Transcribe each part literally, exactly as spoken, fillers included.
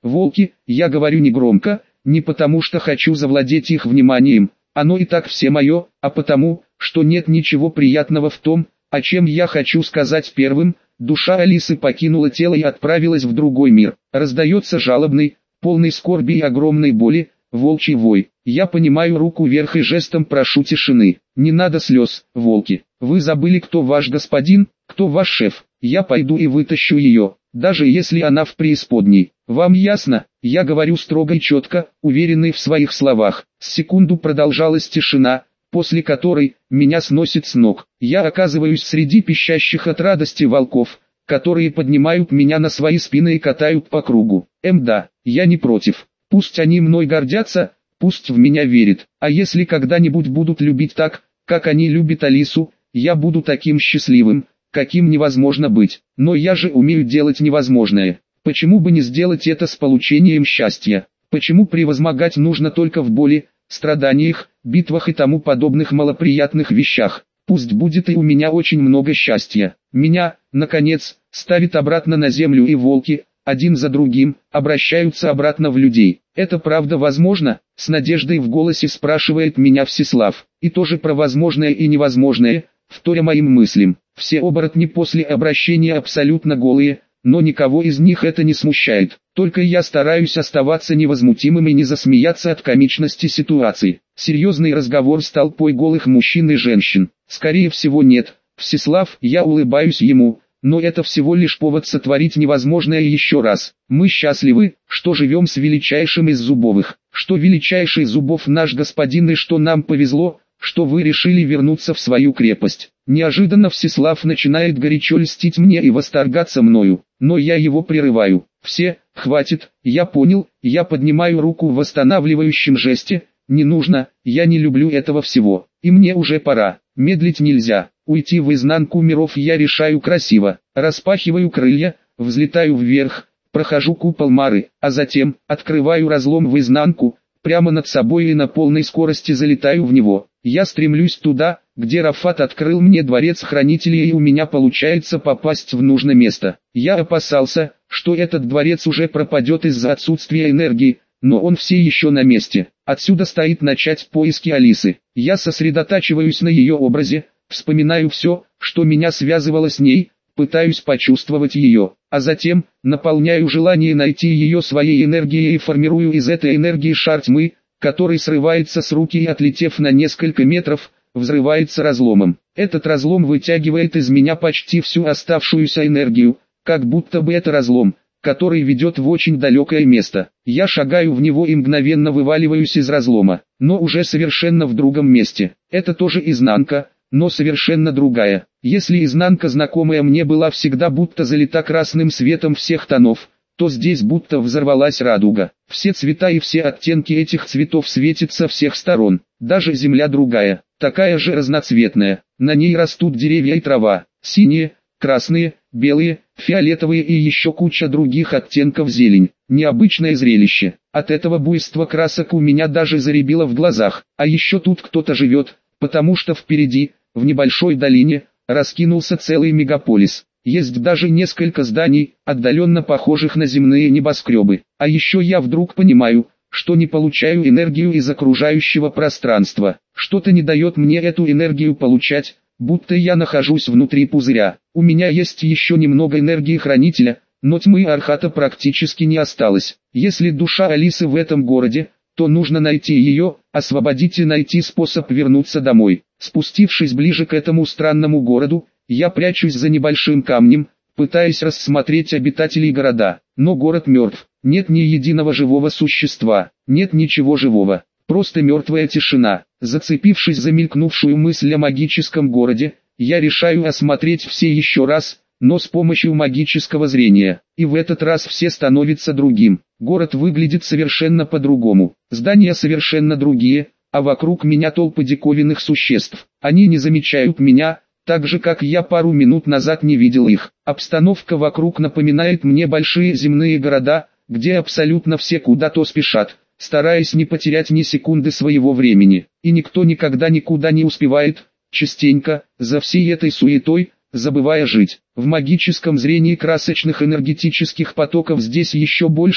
Волки, я говорю негромко, не потому что хочу завладеть их вниманием, оно и так все мое, а потому, что нет ничего приятного в том, о чем я хочу сказать первым. Душа Алисы покинула тело и отправилась в другой мир. Раздается жалобный, полный скорби и огромной боли, волчий вой. Я поднимаю руку вверх и жестом прошу тишины. Не надо слез, волки. Вы забыли, кто ваш господин, кто ваш шеф. Я пойду и вытащу ее, даже если она в преисподней. Вам ясно? Я говорю строго и четко, уверенный в своих словах. С секунду продолжалась тишина, после которой меня сносит с ног. Я оказываюсь среди пищащих от радости волков, которые поднимают меня на свои спины и катают по кругу. Эм да, я не против. Пусть они мной гордятся, пусть в меня верят. А если когда-нибудь будут любить так, как они любят Алису, я буду таким счастливым, каким невозможно быть. Но я же умею делать невозможное. Почему бы не сделать это с получением счастья? Почему превозмогать нужно только в боли, страданиях, битвах и тому подобных малоприятных вещах? Пусть будет и у меня очень много счастья. Меня, наконец, ставит обратно на землю, и волки, один за другим, обращаются обратно в людей. Это правда возможно? С надеждой в голосе спрашивает меня Всеслав. И тоже про возможное и невозможное, вторя моим мыслям. Все оборотни после обращения абсолютно голые, но никого из них это не смущает. Только я стараюсь оставаться невозмутимым и не засмеяться от комичности ситуации. Серьезный разговор с толпой голых мужчин и женщин. Скорее всего нет. Всеслав, я улыбаюсь ему, но это всего лишь повод сотворить невозможное еще раз. Мы счастливы, что живем с величайшим из зубовых, что величайший зубов наш господин и что нам повезло, что вы решили вернуться в свою крепость. Неожиданно Всеслав начинает горячо льстить мне и восторгаться мною, но я его прерываю. Все, хватит, я понял, я поднимаю руку в восстанавливающем жесте, не нужно, я не люблю этого всего, и мне уже пора, медлить нельзя, уйти в изнанку миров я решаю красиво, распахиваю крылья, взлетаю вверх, прохожу купол Мары, а затем, открываю разлом в изнанку, прямо над собой и на полной скорости залетаю в него. Я стремлюсь туда, где Рафат открыл мне дворец хранителей, и у меня получается попасть в нужное место. Я опасался, что этот дворец уже пропадет из-за отсутствия энергии, но он все еще на месте. Отсюда стоит начать поиски Алисы. Я сосредотачиваюсь на ее образе, вспоминаю все, что меня связывало с ней, пытаюсь почувствовать ее, а затем, наполняю желание найти ее своей энергией и формирую из этой энергии шар тьмы, который срывается с руки и, отлетев на несколько метров, взрывается разломом. Этот разлом вытягивает из меня почти всю оставшуюся энергию, как будто бы это разлом, который ведет в очень далекое место. Я шагаю в него и мгновенно вываливаюсь из разлома, но уже совершенно в другом месте. Это тоже изнанка, но совершенно другая. Если изнанка знакомая мне была всегда будто залита красным светом всех тонов, то здесь будто взорвалась радуга. Все цвета и все оттенки этих цветов светят со всех сторон. Даже земля другая, такая же разноцветная. На ней растут деревья и трава, синие, красные, белые, фиолетовые и еще куча других оттенков зелень. Необычное зрелище. От этого буйства красок у меня даже заребило в глазах. А еще тут кто-то живет, потому что впереди, в небольшой долине, раскинулся целый мегаполис. Есть даже несколько зданий, отдаленно похожих на земные небоскребы. А еще я вдруг понимаю, что не получаю энергию из окружающего пространства. Что-то не дает мне эту энергию получать, будто я нахожусь внутри пузыря. У меня есть еще немного энергии хранителя, но тьмы Архата практически не осталось. Если душа Алисы в этом городе, то нужно найти ее, освободить и найти способ вернуться домой. Спустившись ближе к этому странному городу, я прячусь за небольшим камнем, пытаясь рассмотреть обитателей города. Но город мертв, нет ни единого живого существа, нет ничего живого, просто мертвая тишина. Зацепившись за мелькнувшую мысль о магическом городе, я решаю осмотреть все еще раз, но с помощью магического зрения. И в этот раз все становится другим. Город выглядит совершенно по-другому, здания совершенно другие, а вокруг меня толпы диковинных существ. Они не замечают меня, так же как я пару минут назад не видел их. Обстановка вокруг напоминает мне большие земные города, где абсолютно все куда-то спешат, стараясь не потерять ни секунды своего времени. И никто никогда никуда не успевает, частенько, за всей этой суетой, забывая жить. В магическом зрении красочных энергетических потоков здесь еще больше,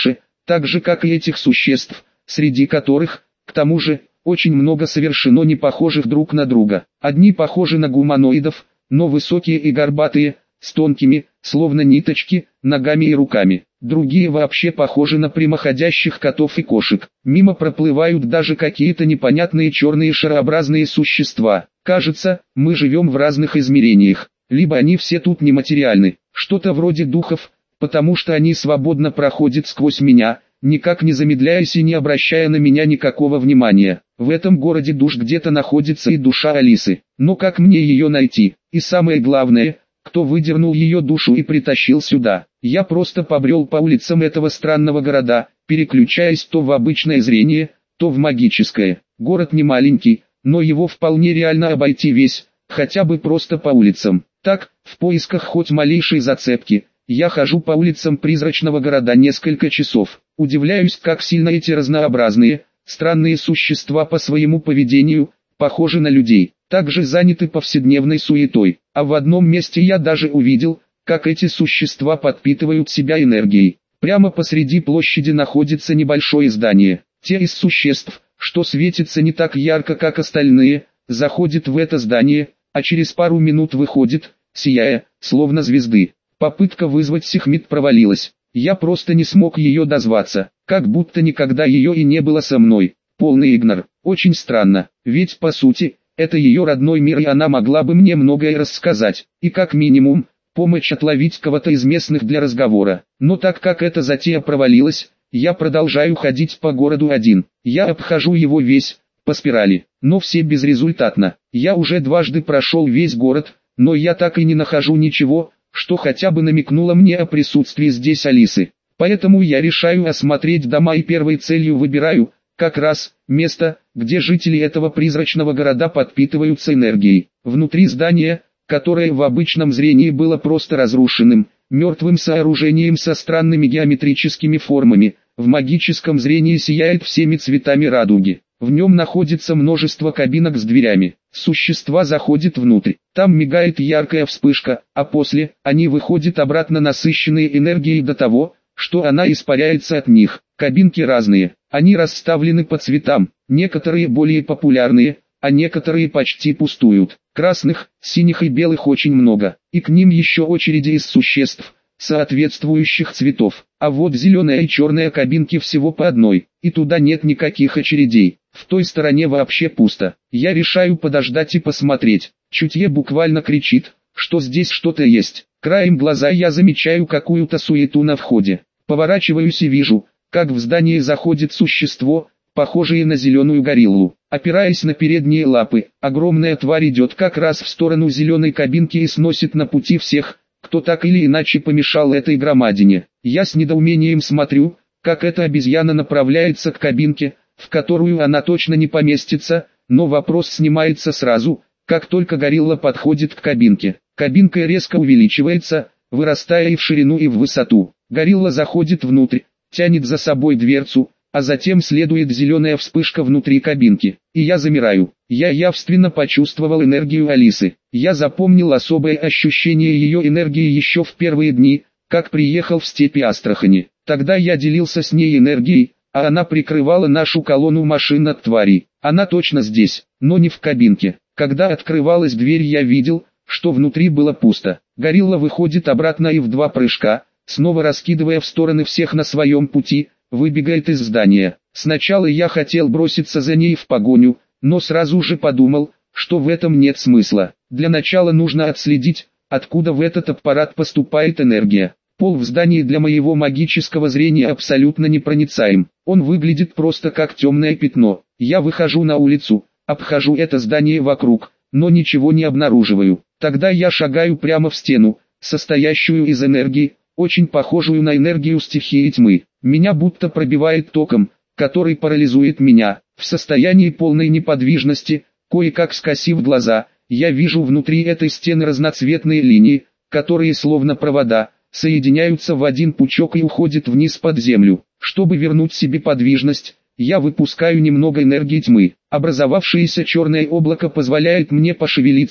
так же как и этих существ, среди которых, к тому же, очень много совершенно не похожих друг на друга. Одни похожи на гуманоидов, но высокие и горбатые, с тонкими, словно ниточки, ногами и руками. Другие вообще похожи на прямоходящих котов и кошек. Мимо проплывают даже какие-то непонятные черные шарообразные существа. Кажется, мы живем в разных измерениях. Либо они все тут нематериальны, что-то вроде духов, потому что они свободно проходят сквозь меня, никак не замедляясь и не обращая на меня никакого внимания. В этом городе душ где-то находится и душа Алисы. Но как мне ее найти? И самое главное, кто выдернул ее душу и притащил сюда? Я просто побрел по улицам этого странного города, переключаясь то в обычное зрение, то в магическое. Город не маленький, но его вполне реально обойти весь, хотя бы просто по улицам. Так, в поисках хоть малейшей зацепки, я хожу по улицам призрачного города несколько часов. Удивляюсь, как сильно эти разнообразные, странные существа по своему поведению, похожи на людей, также заняты повседневной суетой. А в одном месте я даже увидел, как эти существа подпитывают себя энергией. Прямо посреди площади находится небольшое здание. Те из существ, что светится не так ярко, как остальные, заходят в это здание, а через пару минут выходит, сияя, словно звезды. Попытка вызвать Сехмет провалилась. Я просто не смог ее дозваться, как будто никогда ее и не было со мной. Полный игнор. Очень странно, ведь по сути, это ее родной мир и она могла бы мне многое рассказать. И как минимум, помочь отловить кого-то из местных для разговора. Но так как эта затея провалилась, я продолжаю ходить по городу один. Я обхожу его весь, по спирали, но все безрезультатно. Я уже дважды прошел весь город, но я так и не нахожу ничего, что хотя бы намекнуло мне о присутствии здесь Алисы. Поэтому я решаю осмотреть дома и первой целью выбираю, как раз, место, где жители этого призрачного города подпитываются энергией. Внутри здания, которое в обычном зрении было просто разрушенным, мертвым сооружением со странными геометрическими формами, в магическом зрении сияет всеми цветами радуги. В нем находится множество кабинок с дверями. Существа заходят внутрь, там мигает яркая вспышка, а после, они выходят обратно насыщенные энергией до того, что она испаряется от них. Кабинки разные, они расставлены по цветам, некоторые более популярные, а некоторые почти пустуют. Красных, синих и белых очень много, и к ним еще очереди из существ, соответствующих цветов. А вот зеленая и черная кабинки всего по одной, и туда нет никаких очередей. В той стороне вообще пусто. Я решаю подождать и посмотреть. Чутье буквально кричит, что здесь что-то есть. Краем глаза я замечаю какую-то суету на входе. Поворачиваюсь и вижу, как в здание заходит существо, похожее на зеленую гориллу. Опираясь на передние лапы, огромная тварь идет как раз в сторону зеленой кабинки и сносит на пути всех, кто так или иначе помешал этой громадине. Я с недоумением смотрю, как эта обезьяна направляется к кабинке, в которую она точно не поместится, но вопрос снимается сразу, как только горилла подходит к кабинке. Кабинка резко увеличивается, вырастая и в ширину, и в высоту. Горилла заходит внутрь, тянет за собой дверцу, а затем следует зеленая вспышка внутри кабинки. И я замираю. Я явственно почувствовал энергию Алисы. Я запомнил особое ощущение ее энергии еще в первые дни, как приехал в степи Астрахани. Тогда я делился с ней энергией, а она прикрывала нашу колонну машин от тварей. Она точно здесь, но не в кабинке. Когда открывалась дверь, я видел, что внутри было пусто. Горилла выходит обратно и в два прыжка, снова раскидывая в стороны всех на своем пути, выбегает из здания. Сначала я хотел броситься за ней в погоню, но сразу же подумал, что в этом нет смысла. Для начала нужно отследить, откуда в этот аппарат поступает энергия. Пол в здании для моего магического зрения абсолютно непроницаем. Он выглядит просто как темное пятно. Я выхожу на улицу, обхожу это здание вокруг, но ничего не обнаруживаю. Тогда я шагаю прямо в стену, состоящую из энергии, очень похожую на энергию стихии тьмы. Меня будто пробивает током, который парализует меня. В состоянии полной неподвижности, кое-как скосив глаза, я вижу внутри этой стены разноцветные линии, которые словно провода, соединяются в один пучок и уходят вниз под землю. Чтобы вернуть себе подвижность, я выпускаю немного энергии тьмы. Образовавшееся черное облако позволяет мне пошевелиться,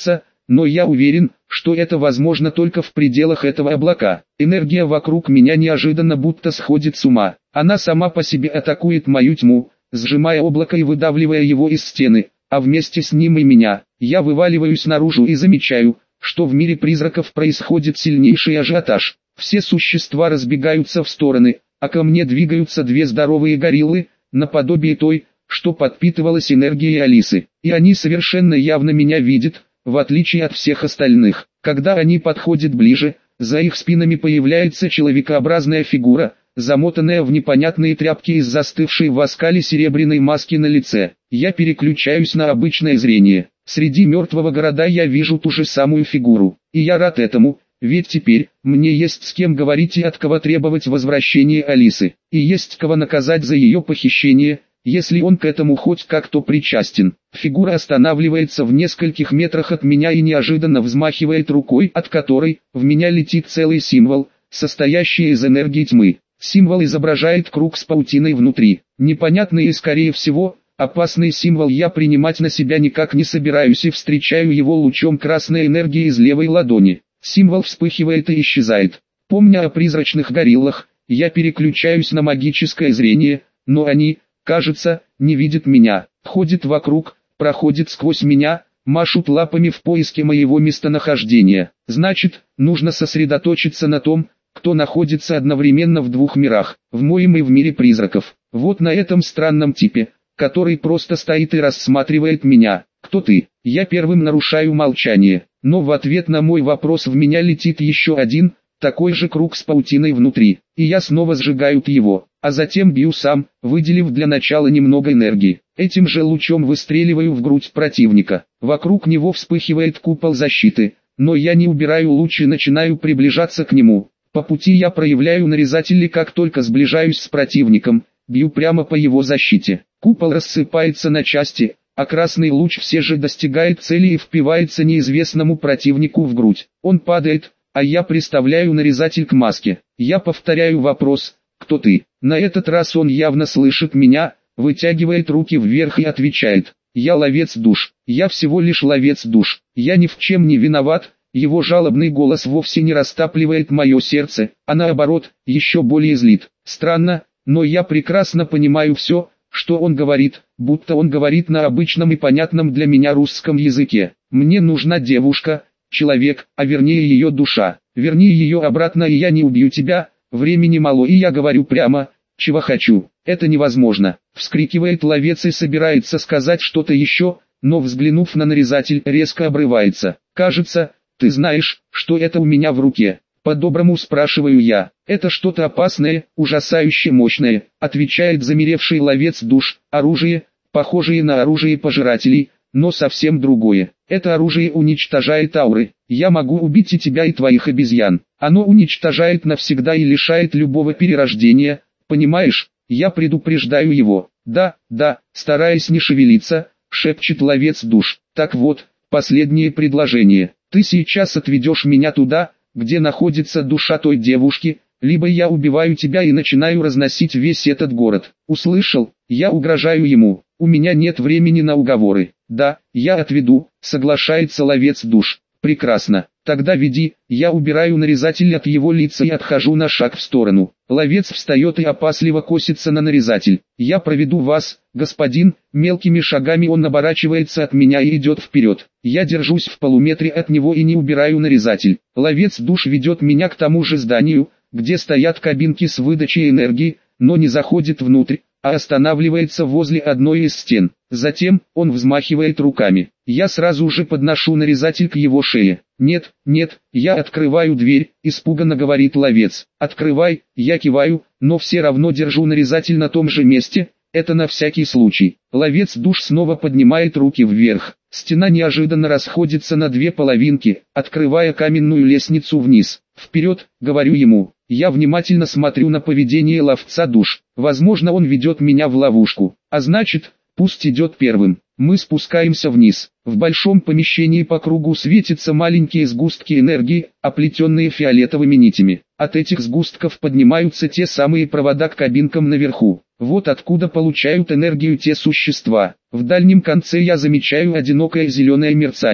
но я уверен, что это возможно только в пределах этого облака. Энергия вокруг меня неожиданно будто сходит с ума. Она сама по себе атакует мою тьму, сжимая облако и выдавливая его из стены, а вместе с ним и меня. Я вываливаюсь наружу и замечаю, что в мире призраков происходит сильнейший ажиотаж. Все существа разбегаются в стороны, а ко мне двигаются две здоровые гориллы, наподобие той, что подпитывалась энергией Алисы. И они совершенно явно меня видят, в отличие от всех остальных. Когда они подходят ближе, за их спинами появляется человекообразная фигура, замотанная в непонятные тряпки из застывшей в оскале серебряной маски на лице. Я переключаюсь на обычное зрение. Среди мертвого города я вижу ту же самую фигуру. И я рад этому, ведь теперь мне есть с кем говорить и от кого требовать возвращения Алисы. И есть кого наказать за ее похищение, если он к этому хоть как-то причастен. Фигура останавливается в нескольких метрах от меня и неожиданно взмахивает рукой, от которой в меня летит целый символ, состоящий из энергии тьмы. Символ изображает круг с паутиной внутри. Непонятный и, скорее всего, опасный символ я принимать на себя никак не собираюсь и встречаю его лучом красной энергии из левой ладони. Символ вспыхивает и исчезает. Помня о призрачных гориллах, я переключаюсь на магическое зрение, но они, кажется, не видят меня. Ходят вокруг, проходят сквозь меня, машут лапами в поиске моего местонахождения. Значит, нужно сосредоточиться на том, кто находится одновременно в двух мирах, в моем и в мире призраков. Вот на этом странном типе, который просто стоит и рассматривает меня. Кто ты? Я первым нарушаю молчание, но в ответ на мой вопрос в меня летит еще один, такой же круг с паутиной внутри, и я снова сжигаю его, а затем бью сам, выделив для начала немного энергии. Этим же лучом выстреливаю в грудь противника. Вокруг него вспыхивает купол защиты, но я не убираю луч и начинаю приближаться к нему. По пути я проявляю нарезатель и как только сближаюсь с противником, бью прямо по его защите. Купол рассыпается на части, а красный луч все же достигает цели и впивается неизвестному противнику в грудь. Он падает, а я приставляю нарезатель к маске. Я повторяю вопрос: «Кто ты?». На этот раз он явно слышит меня, вытягивает руки вверх и отвечает: «Я ловец душ, я всего лишь ловец душ, я ни в чем не виноват». Его жалобный голос вовсе не растапливает мое сердце, а наоборот, еще более злит. Странно, но я прекрасно понимаю все, что он говорит, будто он говорит на обычном и понятном для меня русском языке. Мне нужна девушка, человек, а вернее ее душа. Верни ее обратно, и я не убью тебя. Времени мало, и я говорю прямо, чего хочу. Это невозможно. Вскрикивает ловец и собирается сказать что-то еще, но взглянув на нарезатель, резко обрывается. Кажется, ты знаешь, что это у меня в руке. По-доброму спрашиваю я. Это что-то опасное, ужасающе мощное, отвечает замеревший ловец душ. Оружие, похожее на оружие пожирателей, но совсем другое. Это оружие уничтожает ауры. Я могу убить и тебя, и твоих обезьян. Оно уничтожает навсегда и лишает любого перерождения. Понимаешь? Я предупреждаю его. Да, да, стараясь не шевелиться, шепчет ловец душ. Так вот, последнее предложение. Ты сейчас отведешь меня туда, где находится душа той девушки, либо я убиваю тебя и начинаю разносить весь этот город. Услышал? Я угрожаю ему. У меня нет времени на уговоры. Да, я отведу, соглашается ловец душ. Прекрасно. Тогда веди. Я убираю нарезатель от его лица и отхожу на шаг в сторону. Ловец встает и опасливо косится на нарезатель. Я проведу вас, господин. Мелкими шагами он оборачивается от меня и идет вперед. Я держусь в полуметре от него и не убираю нарезатель. Ловец душ ведет меня к тому же зданию, где стоят кабинки с выдачей энергии, но не заходит внутрь, а останавливается возле одной из стен. Затем он взмахивает руками. Я сразу же подношу нарезатель к его шее. «Нет, нет», я открываю дверь, испуганно говорит ловец. «Открывай», я киваю, но все равно держу нарезатель на том же месте, это на всякий случай. Ловец душ снова поднимает руки вверх. Стена неожиданно расходится на две половинки, открывая каменную лестницу вниз. «Вперед», говорю ему. Я внимательно смотрю на поведение ловца душ. Возможно, он ведет меня в ловушку. А значит, пусть идет первым. Мы спускаемся вниз. В большом помещении по кругу светятся маленькие сгустки энергии, оплетенные фиолетовыми нитями. От этих сгустков поднимаются те самые провода к кабинкам наверху. Вот откуда получают энергию те существа. В дальнем конце я замечаю одинокое зеленое мерцание.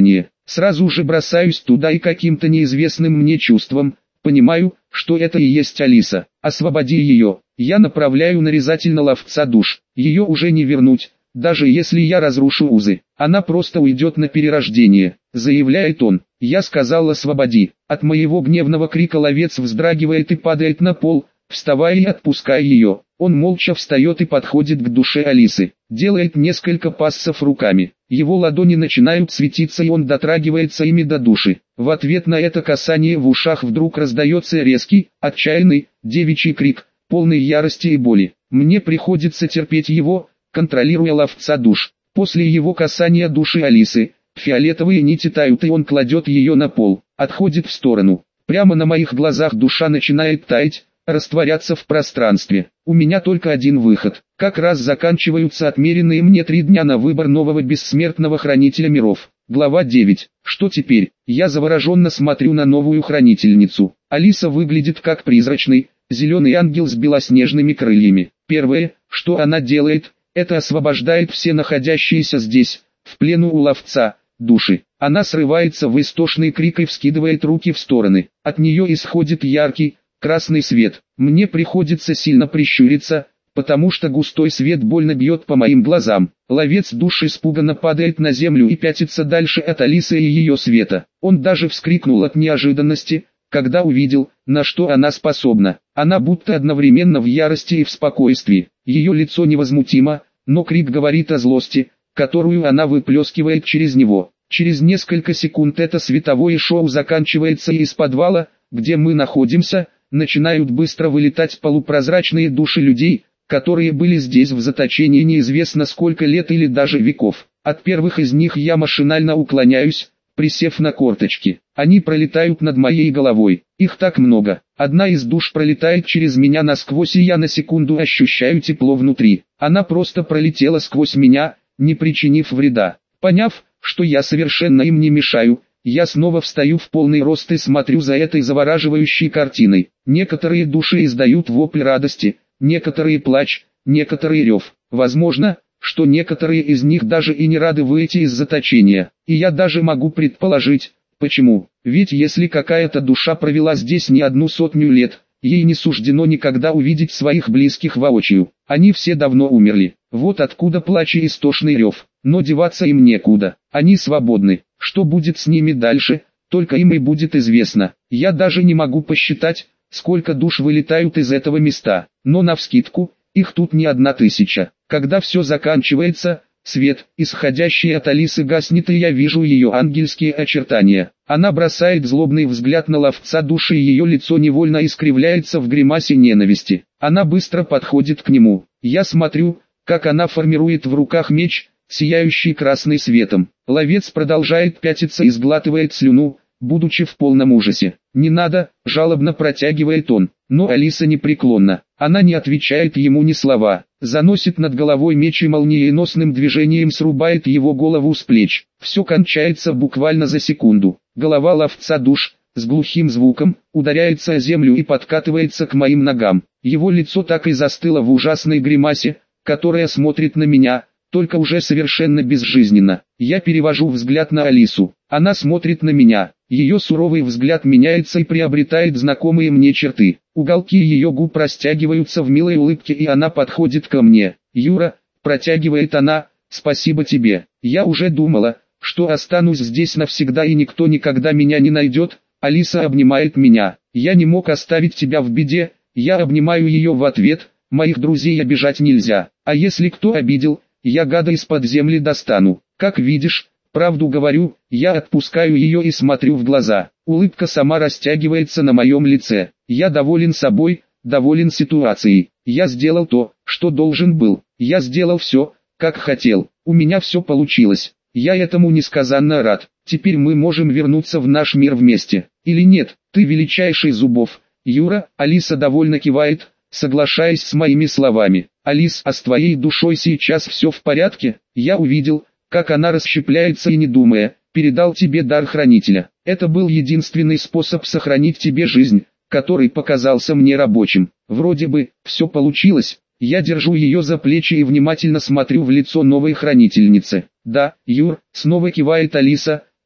Сразу же бросаюсь туда и каким-то неизвестным мне чувством понимаю, что это и есть Алиса. Освободи ее. Я направляю нарезатель на ловца душ. Ее уже не вернуть, даже если я разрушу узы. Она просто уйдет на перерождение, заявляет он. Я сказал освободи. От моего гневного крика ловец вздрагивает и падает на пол, вставая и отпуская ее. Он молча встает и подходит к душе Алисы. Делает несколько пассов руками. Его ладони начинают светиться и он дотрагивается ими до души. В ответ на это касание в ушах вдруг раздается резкий, отчаянный, девичий крик, полный ярости и боли. Мне приходится терпеть его, контролируя ловца душ. После его касания души Алисы, фиолетовые нити тают и он кладет ее на пол, отходит в сторону. Прямо на моих глазах душа начинает таять, растворяться в пространстве. У меня только один выход. Как раз заканчиваются отмеренные мне три дня на выбор нового бессмертного хранителя миров. Глава девять. Что теперь? Я завороженно смотрю на новую хранительницу. Алиса выглядит как призрачный, зеленый ангел с белоснежными крыльями. Первое, что она делает, это освобождает все находящиеся здесь, в плену у ловца, души. Она срывается в истошный крик и вскидывает руки в стороны. От нее исходит яркий, красный свет. Мне приходится сильно прищуриться, потому что густой свет больно бьет по моим глазам. Ловец душ испуганно падает на землю и пятится дальше от Алисы и ее света. Он даже вскрикнул от неожиданности, когда увидел, на что она способна. Она будто одновременно в ярости и в спокойствии. Ее лицо невозмутимо, но крик говорит о злости, которую она выплескивает через него. Через несколько секунд это световое шоу заканчивается и из подвала, где мы находимся, начинают быстро вылетать полупрозрачные души людей, которые были здесь в заточении неизвестно сколько лет или даже веков. От первых из них я машинально уклоняюсь, присев на корточки. Они пролетают над моей головой. Их так много. Одна из душ пролетает через меня насквозь и я на секунду ощущаю тепло внутри. Она просто пролетела сквозь меня, не причинив вреда. Поняв, что я совершенно им не мешаю, я снова встаю в полный рост и смотрю за этой завораживающей картиной. Некоторые души издают вопль радости, некоторые плач, некоторые рев. Возможно, что некоторые из них даже и не рады выйти из заточения. И я даже могу предположить, почему. Ведь если какая-то душа провела здесь не одну сотню лет, ей не суждено никогда увидеть своих близких воочию. Они все давно умерли. Вот откуда плач и истошный рев. Но деваться им некуда. Они свободны. Что будет с ними дальше, только им и будет известно. Я даже не могу посчитать, сколько душ вылетают из этого места. Но навскидку, их тут не одна тысяча. Когда все заканчивается, свет, исходящий от Алисы, гаснет и я вижу ее ангельские очертания. Она бросает злобный взгляд на ловца души и ее лицо невольно искривляется в гримасе ненависти. Она быстро подходит к нему. Я смотрю, как она формирует в руках меч, сияющий красным светом. Ловец продолжает пятиться и сглатывает слюну, будучи в полном ужасе. «Не надо», — жалобно протягивает он. Но Алиса непреклонна. Она не отвечает ему ни слова. Заносит над головой меч и молниеносным движением срубает его голову с плеч. Все кончается буквально за секунду. Голова ловца душ, с глухим звуком, ударяется о землю и подкатывается к моим ногам. Его лицо так и застыло в ужасной гримасе, которая смотрит на меня, только уже совершенно безжизненно. Я перевожу взгляд на Алису. Она смотрит на меня. Ее суровый взгляд меняется и приобретает знакомые мне черты. Уголки ее губ растягиваются в милой улыбке и она подходит ко мне. «Юра», — протягивает она, — «спасибо тебе. Я уже думала, что останусь здесь навсегда и никто никогда меня не найдет». Алиса обнимает меня. «Я не мог оставить тебя в беде». Я обнимаю ее в ответ. «Моих друзей обижать нельзя. А если кто обидел, я гада из-под земли достану. Как видишь, правду говорю». Я отпускаю ее и смотрю в глаза. Улыбка сама растягивается на моем лице. Я доволен собой, доволен ситуацией. Я сделал то, что должен был. Я сделал все, как хотел. У меня все получилось. Я этому несказанно рад. Теперь мы можем вернуться в наш мир вместе. Или нет? Ты величайший зубов, Юра. Алиса довольно кивает, соглашаясь с моими словами. «Алис, а с твоей душой сейчас все в порядке?» Я увидел, как она расщепляется и не думая, передал тебе дар хранителя. Это был единственный способ сохранить тебе жизнь, который показался мне рабочим. Вроде бы, все получилось. Я держу ее за плечи и внимательно смотрю в лицо новой хранительницы. «Да, Юр», снова кивает Алиса,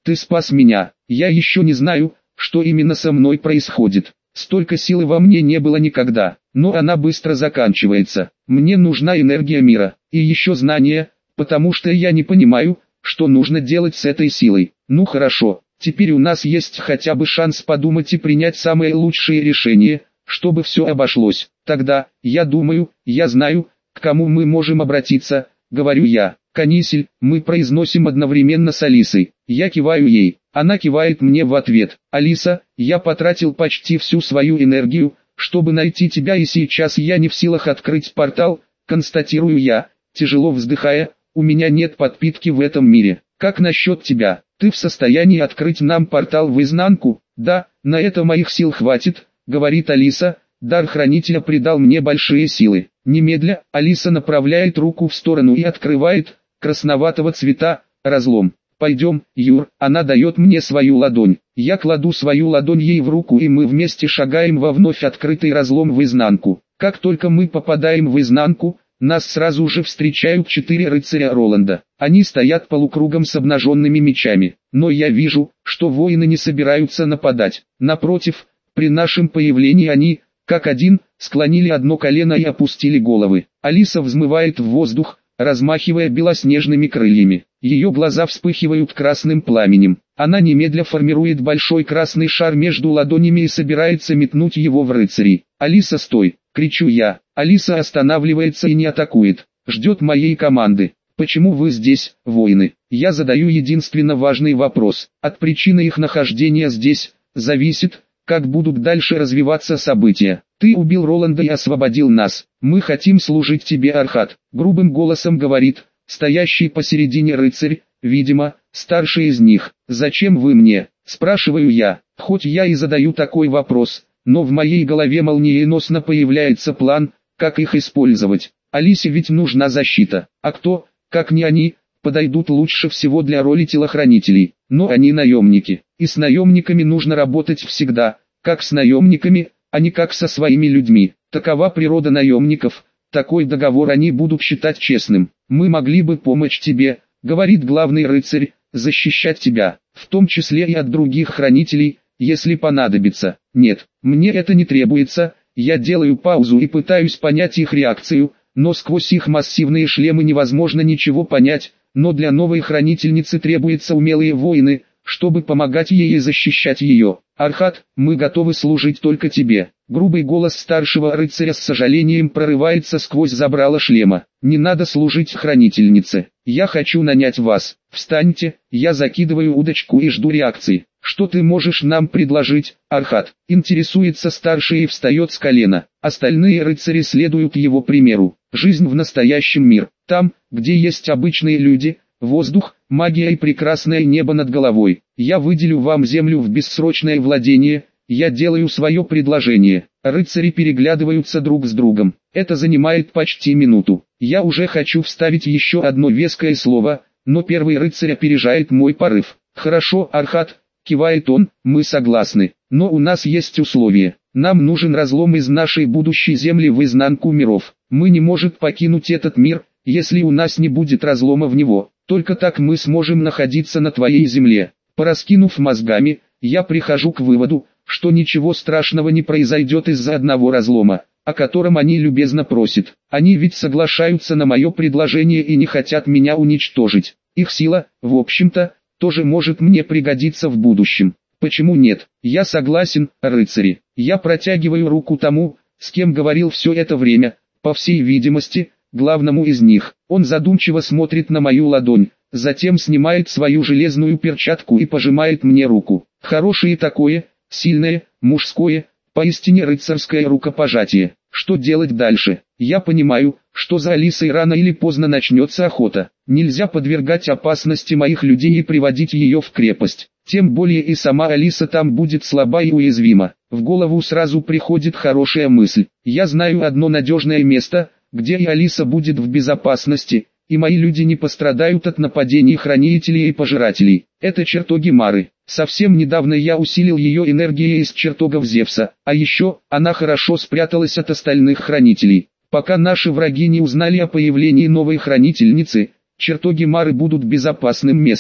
ты спас меня. Я еще не знаю, что именно со мной происходит. Столько силы во мне не было никогда, но она быстро заканчивается. Мне нужна энергия мира, и еще знания, потому что я не понимаю, что нужно делать с этой силой. Ну хорошо, теперь у нас есть хотя бы шанс подумать и принять самые лучшие решения, чтобы все обошлось. Тогда, я думаю, я знаю, к кому мы можем обратиться, говорю я. Канисель, мы произносим одновременно с Алисой. Я киваю ей, она кивает мне в ответ. Алиса, я потратил почти всю свою энергию, чтобы найти тебя, и сейчас я не в силах открыть портал, констатирую я, тяжело вздыхая, у меня нет подпитки в этом мире. Как насчет тебя? Ты в состоянии открыть нам портал в изнанку? Да, на это моих сил хватит, говорит Алиса. Дар хранителя придал мне большие силы. Немедля, Алиса направляет руку в сторону и открывает красноватого цвета разлом. Пойдем, Юр, она дает мне свою ладонь. Я кладу свою ладонь ей в руку, и мы вместе шагаем во вновь открытый разлом в изнанку. Как только мы попадаем в изнанку, нас сразу же встречают четыре рыцаря Роланда. Они стоят полукругом с обнаженными мечами. Но я вижу, что воины не собираются нападать. Напротив, при нашем появлении они, как один, склонили одно колено и опустили головы. Алиса взмывает в воздух, размахивая белоснежными крыльями. Ее глаза вспыхивают красным пламенем. Она немедля формирует большой красный шар между ладонями и собирается метнуть его в рыцарей. «Алиса, стой!» — кричу я. Алиса останавливается и не атакует. Ждет моей команды. «Почему вы здесь, воины?» Я задаю единственно важный вопрос. От причины их нахождения здесь зависит, как будут дальше развиваться события. Ты убил Роланда и освободил нас. Мы хотим служить тебе, Архат. Грубым голосом говорит стоящий посередине рыцарь, видимо, старший из них. Зачем вы мне? Спрашиваю я. Хоть я и задаю такой вопрос, но в моей голове молниеносно появляется план, как их использовать. Алисе ведь нужна защита. А кто, как не они, подойдут лучше всего для роли телохранителей? Но они наемники. И с наемниками нужно работать всегда, как с наемниками, а не как со своими людьми. Такова природа наемников, такой договор они будут считать честным. Мы могли бы помочь тебе, говорит главный рыцарь, защищать тебя, в том числе и от других хранителей, если понадобится. Нет, мне это не требуется, я делаю паузу и пытаюсь понять их реакцию, но сквозь их массивные шлемы невозможно ничего понять, но для новой хранительницы требуются умелые воины, чтобы помогать ей и защищать ее. Архат, мы готовы служить только тебе. Грубый голос старшего рыцаря с сожалением прорывается сквозь забрало шлема. Не надо служить хранительнице. Я хочу нанять вас. Встаньте, я закидываю удочку и жду реакции. Что ты можешь нам предложить, Архат? Интересуется старший и встает с колена. Остальные рыцари следуют его примеру. Жизнь в настоящем мир. Там, где есть обычные люди, воздух, магия и прекрасное небо над головой. Я выделю вам землю в бессрочное владение, я делаю свое предложение. Рыцари переглядываются друг с другом. Это занимает почти минуту. Я уже хочу вставить еще одно веское слово, но первый рыцарь опережает мой порыв. Хорошо, Архат, кивает он, мы согласны. Но у нас есть условие. Нам нужен разлом из нашей будущей земли в изнанку миров. Мы не можем покинуть этот мир, если у нас не будет разлома в него. Только так мы сможем находиться на твоей земле. Пораскинув мозгами, я прихожу к выводу, что ничего страшного не произойдет из-за одного разлома, о котором они любезно просят. Они ведь соглашаются на мое предложение и не хотят меня уничтожить. Их сила, в общем-то, тоже может мне пригодиться в будущем. Почему нет? Я согласен, рыцари. Я протягиваю руку тому, с кем говорил все это время, по всей видимости, главному из них. Он задумчиво смотрит на мою ладонь, затем снимает свою железную перчатку и пожимает мне руку. Хорошее такое, сильное, мужское, поистине рыцарское рукопожатие. Что делать дальше? Я понимаю, что за Алисой рано или поздно начнется охота. Нельзя подвергать опасности моих людей и приводить ее в крепость. Тем более и сама Алиса там будет слаба и уязвима. В голову сразу приходит хорошая мысль. Я знаю одно надежное место, где и Алиса будет в безопасности, и мои люди не пострадают от нападений хранителей и пожирателей. Это чертоги Мары. Совсем недавно я усилил ее энергией из чертогов Зевса, а еще, она хорошо спряталась от остальных хранителей. Пока наши враги не узнали о появлении новой хранительницы, чертоги Мары будут безопасным местом.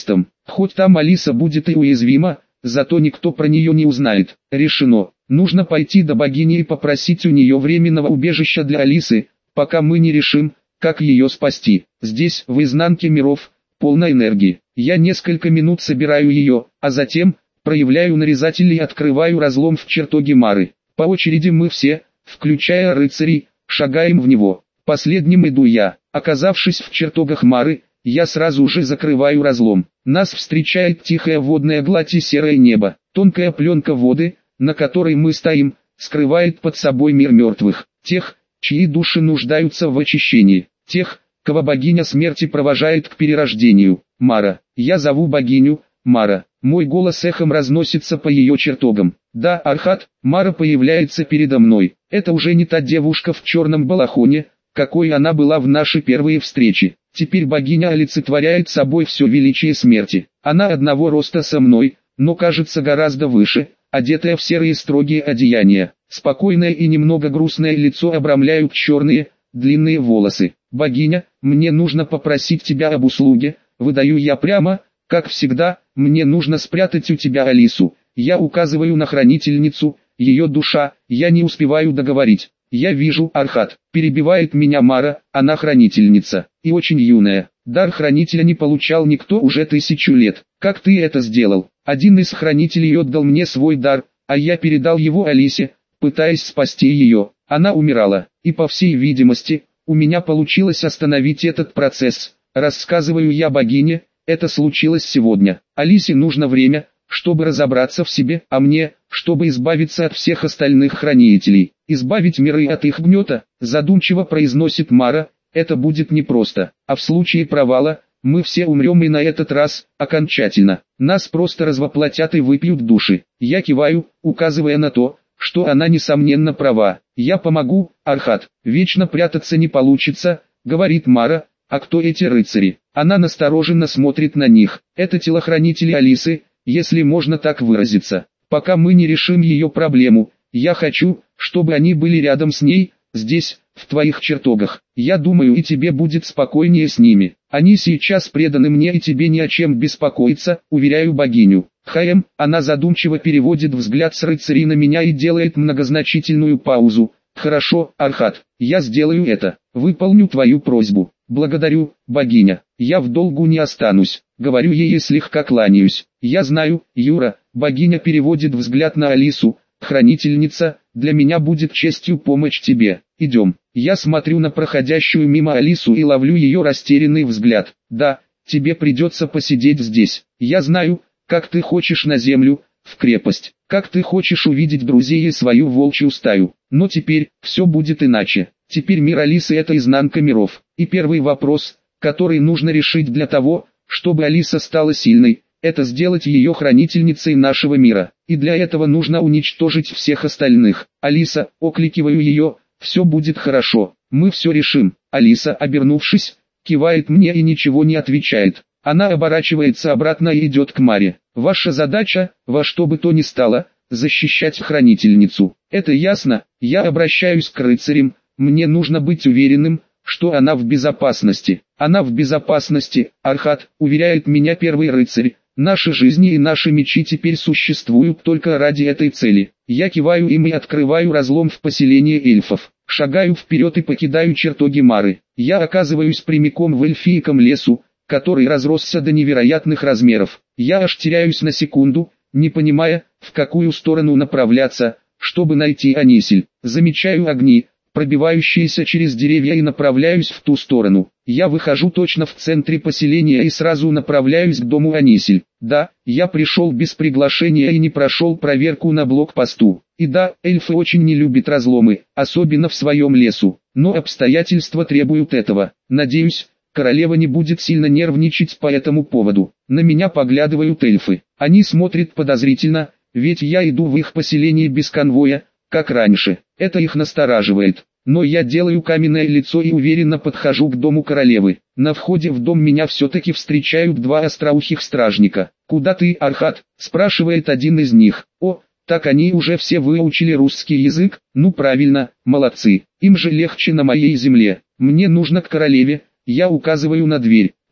Хоть там Алиса будет и уязвима, зато никто про нее не узнает. Решено. Нужно пойти до богини и попросить у нее временного убежища для Алисы, пока мы не решим, как ее спасти. Здесь, в изнанке миров, полно энергии. Я несколько минут собираю ее, а затем проявляю нарезатель и открываю разлом в чертоге Мары. По очереди мы все, включая рыцарей, шагаем в него. Последним иду я. Оказавшись в чертогах Мары, я сразу же закрываю разлом. Нас встречает тихая водная гладь и серое небо. Тонкая пленка воды, на которой мы стоим, скрывает под собой мир мертвых. Тех, чьи души нуждаются в очищении. Тех, кого богиня смерти провожает к перерождению. Мара. Я зову богиню, Мара. Мой голос эхом разносится по ее чертогам. Да, Архат, Мара появляется передо мной. Это уже не та девушка в черном балахоне, какой она была в наши первые встречи. Теперь богиня олицетворяет собой все величие смерти. Она одного роста со мной, но кажется гораздо выше, одетая в серые строгие одеяния. Спокойное и немного грустное лицо обрамляют черные, длинные волосы. «Богиня, мне нужно попросить тебя об услуге», выдаю я прямо, как всегда, мне нужно спрятать у тебя Алису. Я указываю на хранительницу, ее душа, я не успеваю договорить. «Я вижу, Архат», перебивает меня Мара, она хранительница, и очень юная. Дар хранителя не получал никто уже тысячу лет. Как ты это сделал? Один из хранителей отдал мне свой дар, а я передал его Алисе, пытаясь спасти ее. Она умирала, и по всей видимости, у меня получилось остановить этот процесс. Рассказываю я богине, это случилось сегодня. Алисе нужно время, чтобы разобраться в себе, а мне, чтобы избавиться от всех остальных хранителей. Избавить миры от их гнета, задумчиво произносит Мара, это будет непросто, а в случае провала, мы все умрем и на этот раз, окончательно. Нас просто развоплотят и выпьют души. Я киваю, указывая на то, что она несомненно права. Я помогу, Архат, вечно прятаться не получится, говорит Мара, а кто эти рыцари? Она настороженно смотрит на них. Это телохранители Алисы, если можно так выразиться. Пока мы не решим ее проблему, я хочу, чтобы они были рядом с ней, здесь, в твоих чертогах. Я думаю, и тебе будет спокойнее с ними. Они сейчас преданы мне и тебе не о чем беспокоиться, уверяю богиню. Хаем, она задумчиво переводит взгляд с рыцарей на меня и делает многозначительную паузу. Хорошо, Архат, я сделаю это, выполню твою просьбу. Благодарю, богиня, я в долгу не останусь, говорю ей и слегка кланяюсь. Я знаю, Юра, богиня переводит взгляд на Алису, хранительница, для меня будет честью помочь тебе. Идем. Я смотрю на проходящую мимо Алису и ловлю ее растерянный взгляд. Да, тебе придется посидеть здесь. Я знаю, как ты хочешь на землю, в крепость, как ты хочешь увидеть друзей и свою волчью стаю. Но теперь, все будет иначе. Теперь мир Алисы — это изнанка миров. И первый вопрос, который нужно решить для того, чтобы Алиса стала сильной, это сделать ее хранительницей нашего мира. И для этого нужно уничтожить всех остальных. Алиса, окликиваю ее, все будет хорошо, мы все решим. Алиса, обернувшись, кивает мне и ничего не отвечает. Она оборачивается обратно и идет к Маре. Ваша задача, во что бы то ни стало, защищать хранительницу. Это ясно, я обращаюсь к рыцарям, мне нужно быть уверенным, что она в безопасности. Она в безопасности, Архат, уверяет меня первый рыцарь. Наши жизни и наши мечи теперь существуют только ради этой цели. Я киваю им и открываю разлом в поселение эльфов. Шагаю вперед и покидаю чертоги Мары. Я оказываюсь прямиком в эльфийком лесу, который разросся до невероятных размеров. Я аж теряюсь на секунду, не понимая, в какую сторону направляться, чтобы найти Анисиль. Замечаю огни, пробивающиеся через деревья, и направляюсь в ту сторону. Я выхожу точно в центре поселения и сразу направляюсь к дому Анисиль. Да, я пришел без приглашения и не прошел проверку на блокпосту. И да, эльфы очень не любят разломы, особенно в своем лесу. Но обстоятельства требуют этого. Надеюсь, королева не будет сильно нервничать по этому поводу. На меня поглядывают эльфы. Они смотрят подозрительно, ведь я иду в их поселение без конвоя, как раньше. Это их настораживает. Но я делаю каменное лицо и уверенно подхожу к дому королевы. На входе в дом меня все-таки встречают два остроухих стражника. «Куда ты, Архат?» – спрашивает один из них. «О, так они уже все выучили русский язык? Ну правильно, молодцы. Им же легче на моей земле. Мне нужно к королеве». Я указываю на дверь.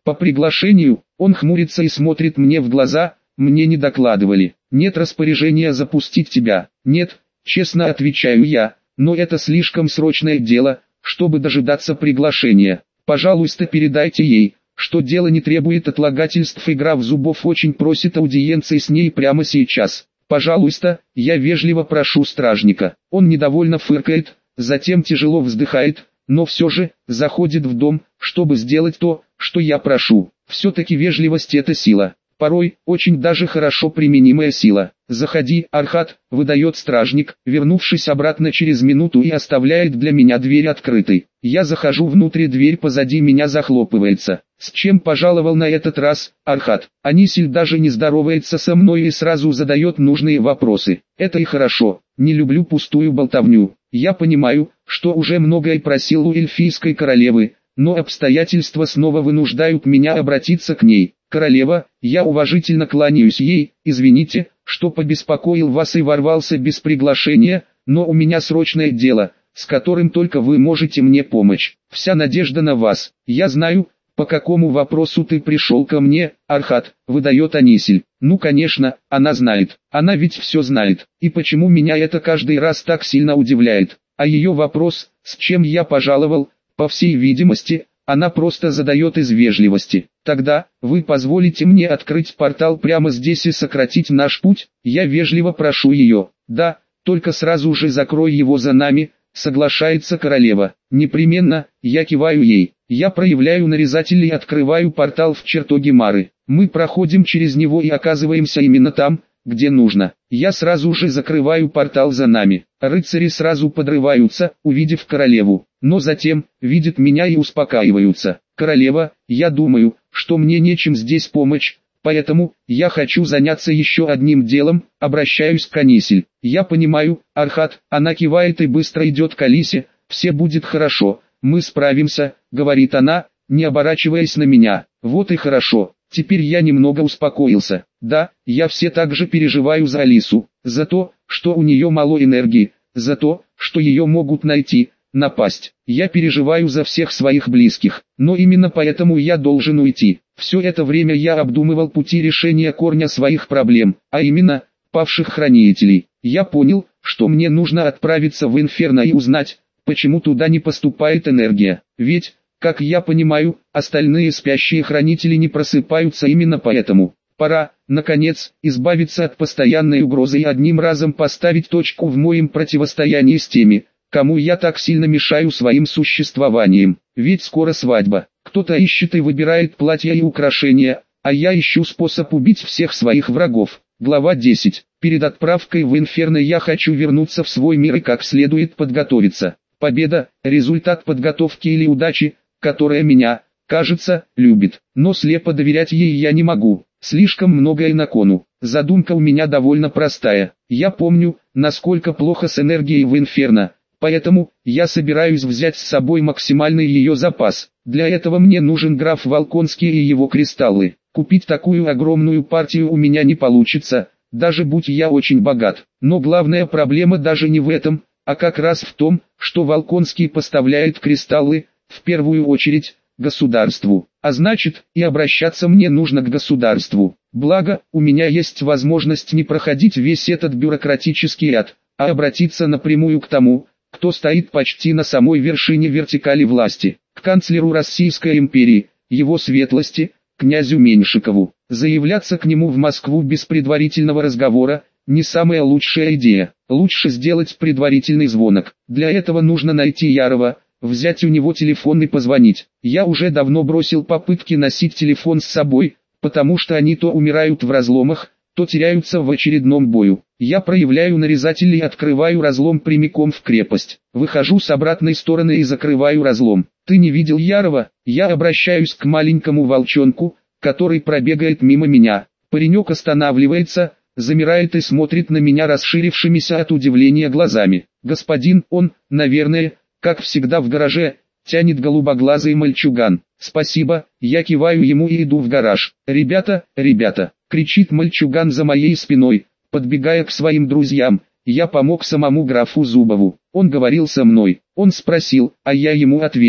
По приглашению, он хмурится и смотрит мне в глаза. Мне не докладывали. Нет распоряжения запустить тебя. Нет, честно отвечаю я, но это слишком срочное дело, чтобы дожидаться приглашения. Пожалуйста, передайте ей, что дело не требует отлагательств, игра в зубов очень просит аудиенции с ней прямо сейчас. Пожалуйста, я вежливо прошу стражника. Он недовольно фыркает, затем тяжело вздыхает, но все же, заходит в дом, чтобы сделать то, что я прошу. Все-таки вежливость — это сила. Порой, очень даже хорошо применимая сила. «Заходи, Архат», — выдает стражник, вернувшись обратно через минуту и оставляет для меня дверь открытой. Я захожу внутрь, дверь позади меня захлопывается. «С чем пожаловал на этот раз, Архат?» Анисиль даже не здоровается со мной и сразу задает нужные вопросы. Это и хорошо, не люблю пустую болтовню. Я понимаю, что уже многое просил у эльфийской королевы, но обстоятельства снова вынуждают меня обратиться к ней. «Королева, я уважительно кланяюсь ей, извините, что побеспокоил вас и ворвался без приглашения, но у меня срочное дело, с которым только вы можете мне помочь. Вся надежда на вас. Я знаю, по какому вопросу ты пришел ко мне, Архат», — выдает Анисиль. «Ну конечно, она знает, она ведь все знает, и почему меня это каждый раз так сильно удивляет. А ее вопрос, с чем я пожаловал, по всей видимости, она просто задает из вежливости. Тогда, вы позволите мне открыть портал прямо здесь и сократить наш путь?» Я вежливо прошу ее. «Да, только сразу же закрой его за нами», — соглашается королева. «Непременно», — я киваю ей. Я проявляю нарезатель и открываю портал в чертоге Мары. Мы проходим через него и оказываемся именно там, где нужно. Я сразу же закрываю портал за нами. Рыцари сразу подрываются, увидев королеву, но затем видят меня и успокаиваются. «Королева, я думаю, что мне нечем здесь помочь, поэтому я хочу заняться еще одним делом», — обращаюсь к Анисиль. «Я понимаю, Архат», — она кивает и быстро идет к Алисе. «Все будет хорошо, мы справимся», — говорит она, не оборачиваясь на меня. «Вот и хорошо». Теперь я немного успокоился. Да, я все так же переживаю за Алису, за то, что у нее мало энергии, за то, что ее могут найти, напасть. Я переживаю за всех своих близких, но именно поэтому я должен уйти. Все это время я обдумывал пути решения корня своих проблем, а именно, павших хранителей. Я понял, что мне нужно отправиться в Инферно и узнать, почему туда не поступает энергия. Ведь, как я понимаю, остальные спящие хранители не просыпаются именно поэтому. Пора, наконец, избавиться от постоянной угрозы и одним разом поставить точку в моем противостоянии с теми, кому я так сильно мешаю своим существованием. Ведь скоро свадьба. Кто-то ищет и выбирает платья и украшения, а я ищу способ убить всех своих врагов. Глава десять. Перед отправкой в Инферно я хочу вернуться в свой мир и как следует подготовиться. Победа – результат подготовки или удачи, которая меня, кажется, любит. Но слепо доверять ей я не могу. Слишком многое на кону. Задумка у меня довольно простая. Я помню, насколько плохо с энергией в Инферно, поэтому я собираюсь взять с собой максимальный ее запас. Для этого мне нужен граф Волконский и его кристаллы. Купить такую огромную партию у меня не получится, даже будь я очень богат. Но главная проблема даже не в этом, а как раз в том, что Волконский поставляет кристаллы, в первую очередь, государству. А значит, и обращаться мне нужно к государству. Благо, у меня есть возможность не проходить весь этот бюрократический ад, а обратиться напрямую к тому, кто стоит почти на самой вершине вертикали власти, к канцлеру Российской империи, его светлости, князю Меньшикову. Заявляться к нему в Москву без предварительного разговора – не самая лучшая идея. Лучше сделать предварительный звонок. Для этого нужно найти Ярова, взять у него телефон и позвонить. Я уже давно бросил попытки носить телефон с собой, потому что они то умирают в разломах, то теряются в очередном бою. Я проявляю нарезатель и открываю разлом прямиком в крепость. Выхожу с обратной стороны и закрываю разлом. «Ты не видел Ярова?» Я обращаюсь к маленькому волчонку, который пробегает мимо меня. Паренек останавливается, замирает и смотрит на меня расширившимися от удивления глазами. «Господин, он, наверное, как всегда в гараже», тянет голубоглазый мальчуган. «Спасибо», я киваю ему и иду в гараж. «Ребята, ребята», кричит мальчуган за моей спиной, подбегая к своим друзьям. Я помог самому графу Зубову. Он говорил со мной. Он спросил, а я ему ответил.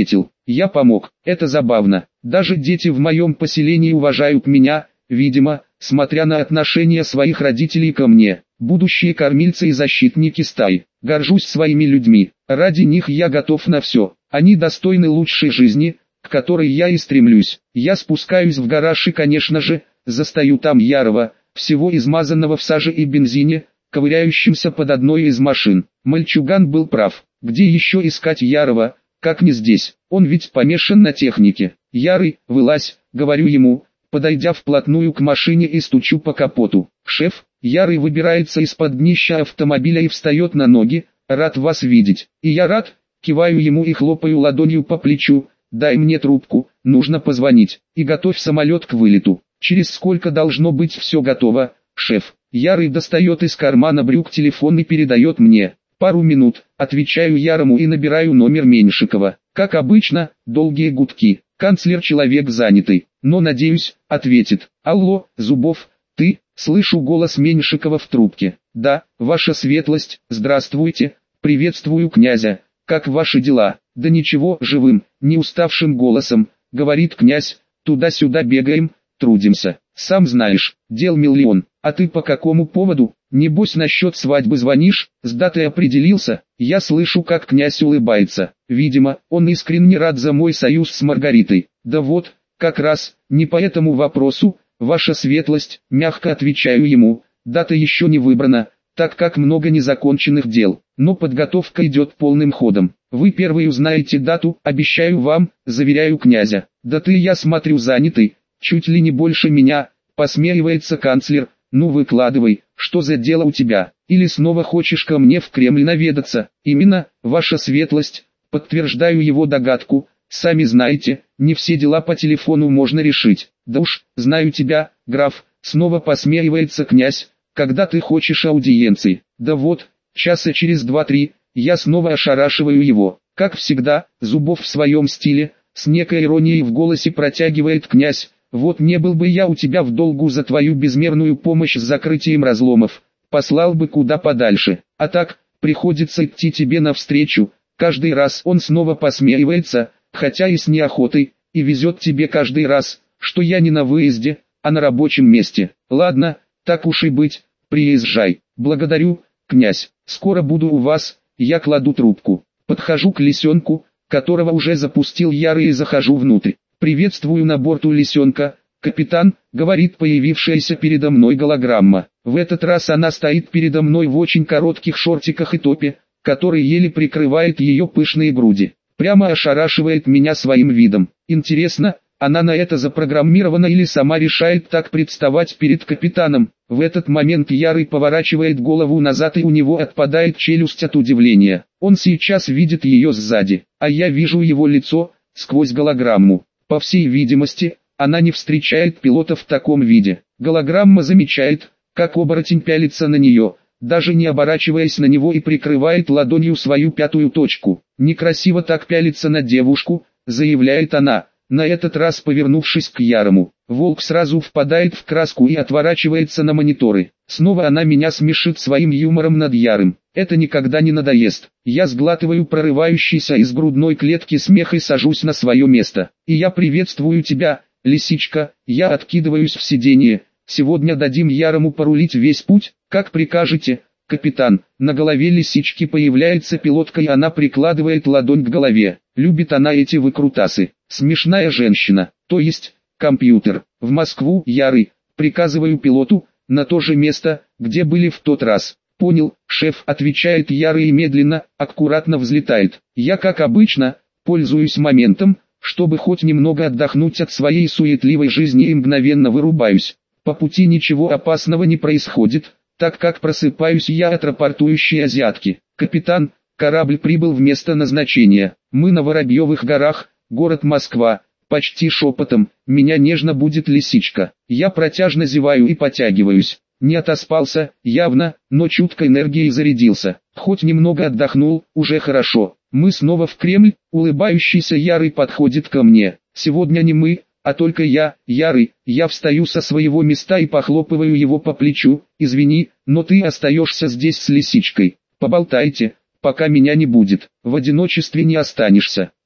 я помог. Это забавно. Даже дети в моем поселении уважают меня, видимо, смотря на отношения своих родителей ко мне. Будущие кормильцы и защитники стаи. Горжусь своими людьми. Ради них я готов на все. Они достойны лучшей жизни, к которой я и стремлюсь. Я спускаюсь в гараж и, конечно же, застаю там Ярова, всего измазанного в саже и бензине, ковыряющимся под одной из машин. Мальчуган был прав. Где еще искать Ярова, как не здесь? Он ведь помешан на технике. Ярый, вылазь, говорю ему, подойдя вплотную к машине и стучу по капоту. Шеф, Ярый выбирается из-под днища автомобиля и встает на ноги. Рад вас видеть. И я рад, киваю ему и хлопаю ладонью по плечу. Дай мне трубку, нужно позвонить. И готовь самолет к вылету. Через сколько должно быть все готово, шеф? Ярый достает из кармана брюк телефон и передает мне. Пару минут, отвечаю Ярому и набираю номер Меньшикова. Как обычно, долгие гудки. Канцлер человек занятый, но, надеюсь, ответит. Алло, Зубов, ты? Слышу голос Меньшикова в трубке. Да, ваша светлость, здравствуйте, приветствую князя. Как ваши дела? Да ничего, живым, не уставшим голосом, говорит князь, туда-сюда бегаем, трудимся. Сам знаешь, дел миллион. А ты по какому поводу? Небось насчет свадьбы звонишь, с датой определился? Я слышу, как князь улыбается. Видимо, он искренне рад за мой союз с Маргаритой. Да вот, как раз, не по этому вопросу, ваша светлость, мягко отвечаю ему. Дата еще не выбрана, так как много незаконченных дел, но подготовка идет полным ходом. Вы первый узнаете дату, обещаю вам, заверяю князя. Да ты, я смотрю, занятый, чуть ли не больше меня, посмеивается канцлер. Ну выкладывай, что за дело у тебя, или снова хочешь ко мне в Кремль наведаться? Именно, ваша светлость, подтверждаю его догадку, сами знаете, не все дела по телефону можно решить. Да уж, знаю тебя, граф, снова посмеивается князь, когда ты хочешь аудиенции. Да вот, часа через два-три, я снова ошарашиваю его. Как всегда, Зубов в своем стиле, с некой иронией в голосе протягивает князь. Вот не был бы я у тебя в долгу за твою безмерную помощь с закрытием разломов, послал бы куда подальше, а так, приходится идти тебе навстречу, каждый раз он снова посмеивается, хотя и с неохотой, и везет тебе каждый раз, что я не на выезде, а на рабочем месте. Ладно, так уж и быть, приезжай. Благодарю, князь, скоро буду у вас. Я кладу трубку, подхожу к лисенку, которого уже запустил Ярый, и захожу внутрь. «Приветствую на борту лисенка, капитан», — говорит появившаяся передо мной голограмма. В этот раз она стоит передо мной в очень коротких шортиках и топе, который еле прикрывает ее пышные груди. Прямо ошарашивает меня своим видом. Интересно, она на это запрограммирована или сама решает так представать перед капитаном? В этот момент Ярый поворачивает голову назад, и у него отпадает челюсть от удивления. Он сейчас видит ее сзади, а я вижу его лицо сквозь голограмму. По всей видимости, она не встречает пилота в таком виде. Голограмма замечает, как оборотень пялится на нее, даже не оборачиваясь на него, и прикрывает ладонью свою пятую точку. «Некрасиво так пялиться на девушку», — заявляет она, на этот раз повернувшись к Ярому. Волк сразу впадает в краску и отворачивается на мониторы. Снова она меня смешит своим юмором над Ярым. Это никогда не надоест. Я сглатываю прорывающийся из грудной клетки смех и сажусь на свое место. И я приветствую тебя, лисичка. Я откидываюсь в сиденье. Сегодня дадим Ярому порулить весь путь, как прикажете, капитан. На голове лисички появляется пилотка, и она прикладывает ладонь к голове. Любит она эти выкрутасы. Смешная женщина, то есть компьютер. В Москву, Ярый, приказываю пилоту, на то же место, где были в тот раз. Понял, шеф, отвечает Ярый и медленно, аккуратно взлетает. Я, как обычно, пользуюсь моментом, чтобы хоть немного отдохнуть от своей суетливой жизни, и мгновенно вырубаюсь. По пути ничего опасного не происходит, так как просыпаюсь я от рапортующей азиатки. Капитан, корабль прибыл в место назначения. Мы на Воробьевых горах, город Москва. Почти шепотом, меня нежно будет лисичка. Я протяжно зеваю и потягиваюсь. Не отоспался, явно, но чутко энергией зарядился. Хоть немного отдохнул, уже хорошо. Мы снова в Кремль, улыбающийся Ярый подходит ко мне. Сегодня не мы, а только я, Ярый. Я встаю со своего места и похлопываю его по плечу. Извини, но ты остаешься здесь с лисичкой. Поболтайте, пока меня не будет. В одиночестве не останешься. Как?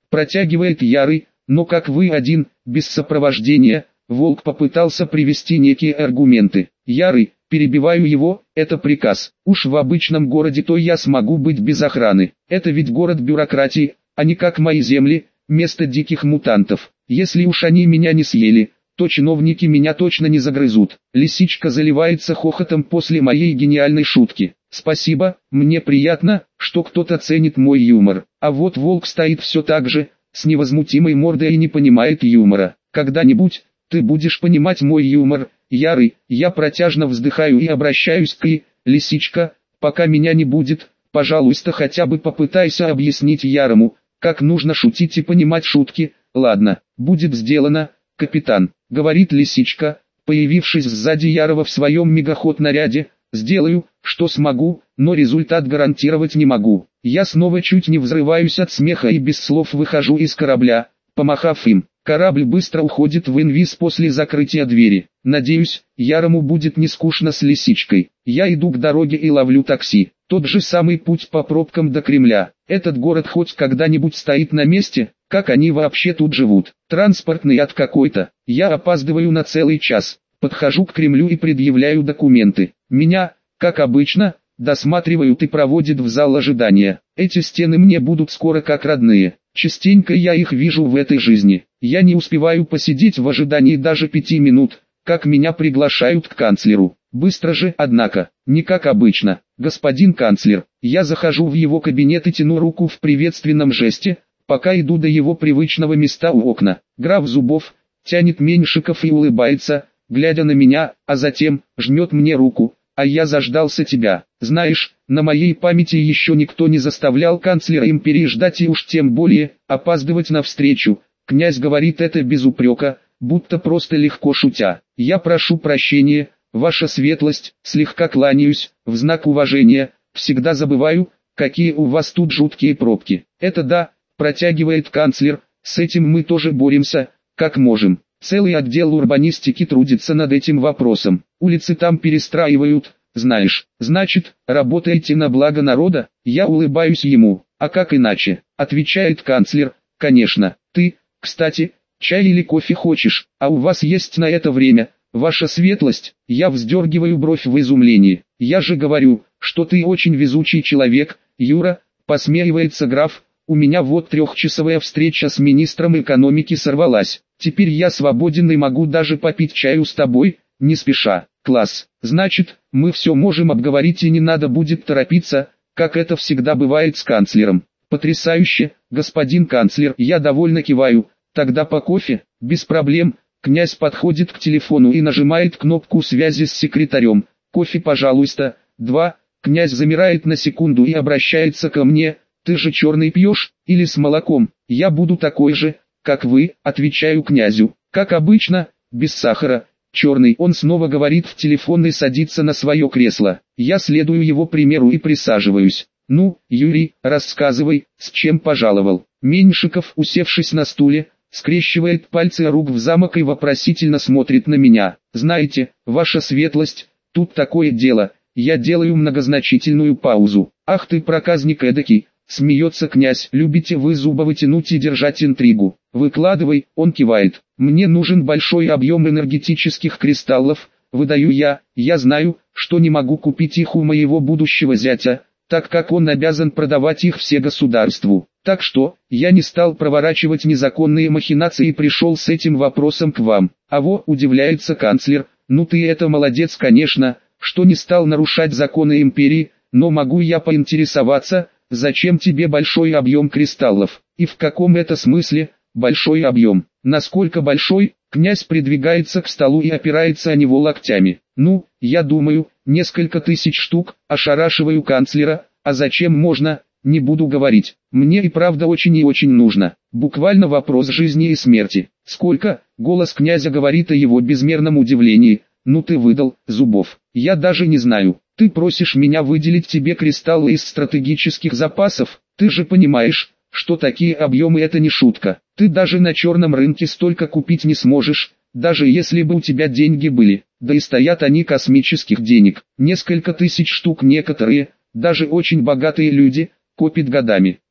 протягивает Ярый, но как вы один, без сопровождения. Волк попытался привести некие аргументы. Ярый, перебиваю его, это приказ. Уж в обычном городе то я смогу быть без охраны. Это ведь город бюрократии, а не как мои земли, место диких мутантов. Если уж они меня не съели, то чиновники меня точно не загрызут. Лисичка заливается хохотом после моей гениальной шутки. Спасибо, мне приятно, что кто-то ценит мой юмор. А вот волк стоит все так же, с невозмутимой мордой и не понимает юмора. Когда-нибудь ты будешь понимать мой юмор, Ярый. Я протяжно вздыхаю и обращаюсь к и, Лисичка, пока меня не будет, пожалуйста, хотя бы попытайся объяснить Ярому, как нужно шутить и понимать шутки. Ладно, будет сделано, капитан, говорит Лисичка, появившись сзади Ярова в своем мегаход-наряде. Сделаю, что смогу, но результат гарантировать не могу. Я снова чуть не взрываюсь от смеха и без слов выхожу из корабля, помахав им. Корабль быстро уходит в инвиз после закрытия двери. Надеюсь, Ярому будет не скучно с Лисичкой. Я иду к дороге и ловлю такси. Тот же самый путь по пробкам до Кремля. Этот город хоть когда-нибудь стоит на месте? Как они вообще тут живут? Транспортный ад какой-то. Я опаздываю на целый час. Подхожу к Кремлю и предъявляю документы. Меня, как обычно, досматривают и проводят в зал ожидания. Эти стены мне будут скоро как родные. Частенько я их вижу в этой жизни. Я не успеваю посидеть в ожидании даже пяти минут, как меня приглашают к канцлеру. Быстро же, однако, не как обычно. Господин канцлер, я захожу в его кабинет и тяну руку в приветственном жесте, пока иду до его привычного места у окна. Граф Зубов тянет Меньшиков и улыбается, глядя на меня, а затем жмет мне руку. А я заждался тебя. Знаешь, на моей памяти еще никто не заставлял канцлера империи ждать и уж тем более опаздывать на встречу. Князь говорит это без упрека, будто просто легко шутя. Я прошу прощения, ваша светлость, слегка кланяюсь, в знак уважения, всегда забываю, какие у вас тут жуткие пробки. Это да, протягивает канцлер, с этим мы тоже боремся, как можем. Целый отдел урбанистики трудится над этим вопросом. Улицы там перестраивают, знаешь. Значит, работаете на благо народа? Я улыбаюсь ему. А как иначе? Отвечает канцлер. Конечно. Ты, кстати, чай или кофе хочешь? А у вас есть на это время? Ваша светлость? Я вздергиваю бровь в изумлении. Я же говорю, что ты очень везучий человек, Юра, посмеивается граф. У меня вот трехчасовая встреча с министром экономики сорвалась. Теперь я свободен и могу даже попить чаю с тобой, не спеша. Класс. Значит, мы все можем обговорить и не надо будет торопиться, как это всегда бывает с канцлером. Потрясающе, господин канцлер. Я довольно киваю. Тогда по кофе? Без проблем. Князь подходит к телефону и нажимает кнопку связи с секретарем. Кофе, пожалуйста. Два. Князь замирает на секунду и обращается ко мне. Ты же черный пьешь, или с молоком? Я буду такой же, как вы, отвечаю князю. Как обычно, без сахара. Черный. Он снова говорит в телефон и садится на свое кресло. Я следую его примеру и присаживаюсь. Ну, Юрий, рассказывай, с чем пожаловал. Меньшиков, усевшись на стуле, скрещивает пальцы рук в замок и вопросительно смотрит на меня. Знаете, ваша светлость, тут такое дело. Я делаю многозначительную паузу. Ах ты проказник эдакий. Смеется князь. Любите вы Зубова тянуть и держать интригу. Выкладывай, он кивает. Мне нужен большой объем энергетических кристаллов. Выдаю я. Я знаю, что не могу купить их у моего будущего зятя, так как он обязан продавать их все государству. Так что, я не стал проворачивать незаконные махинации и пришел с этим вопросом к вам. А во, удивляется канцлер. Ну ты это молодец, конечно, что не стал нарушать законы империи, но могу я поинтересоваться, зачем тебе большой объем кристаллов? И в каком это смысле, большой объем? Насколько большой? Князь придвигается к столу и опирается о него локтями. Ну, я думаю, несколько тысяч штук, ошарашиваю канцлера. А зачем можно, не буду говорить. Мне и правда очень и очень нужно. Буквально вопрос жизни и смерти. Сколько? Голос князя говорит о его безмерном удивлении. Ну ты выдал, Зубов. Я даже не знаю. Ты просишь меня выделить тебе кристаллы из стратегических запасов? Ты же понимаешь, что такие объемы это не шутка. Ты даже на черном рынке столько купить не сможешь, даже если бы у тебя деньги были. Да и стоят они космических денег. Несколько тысяч штук некоторые, даже очень богатые люди, копят годами.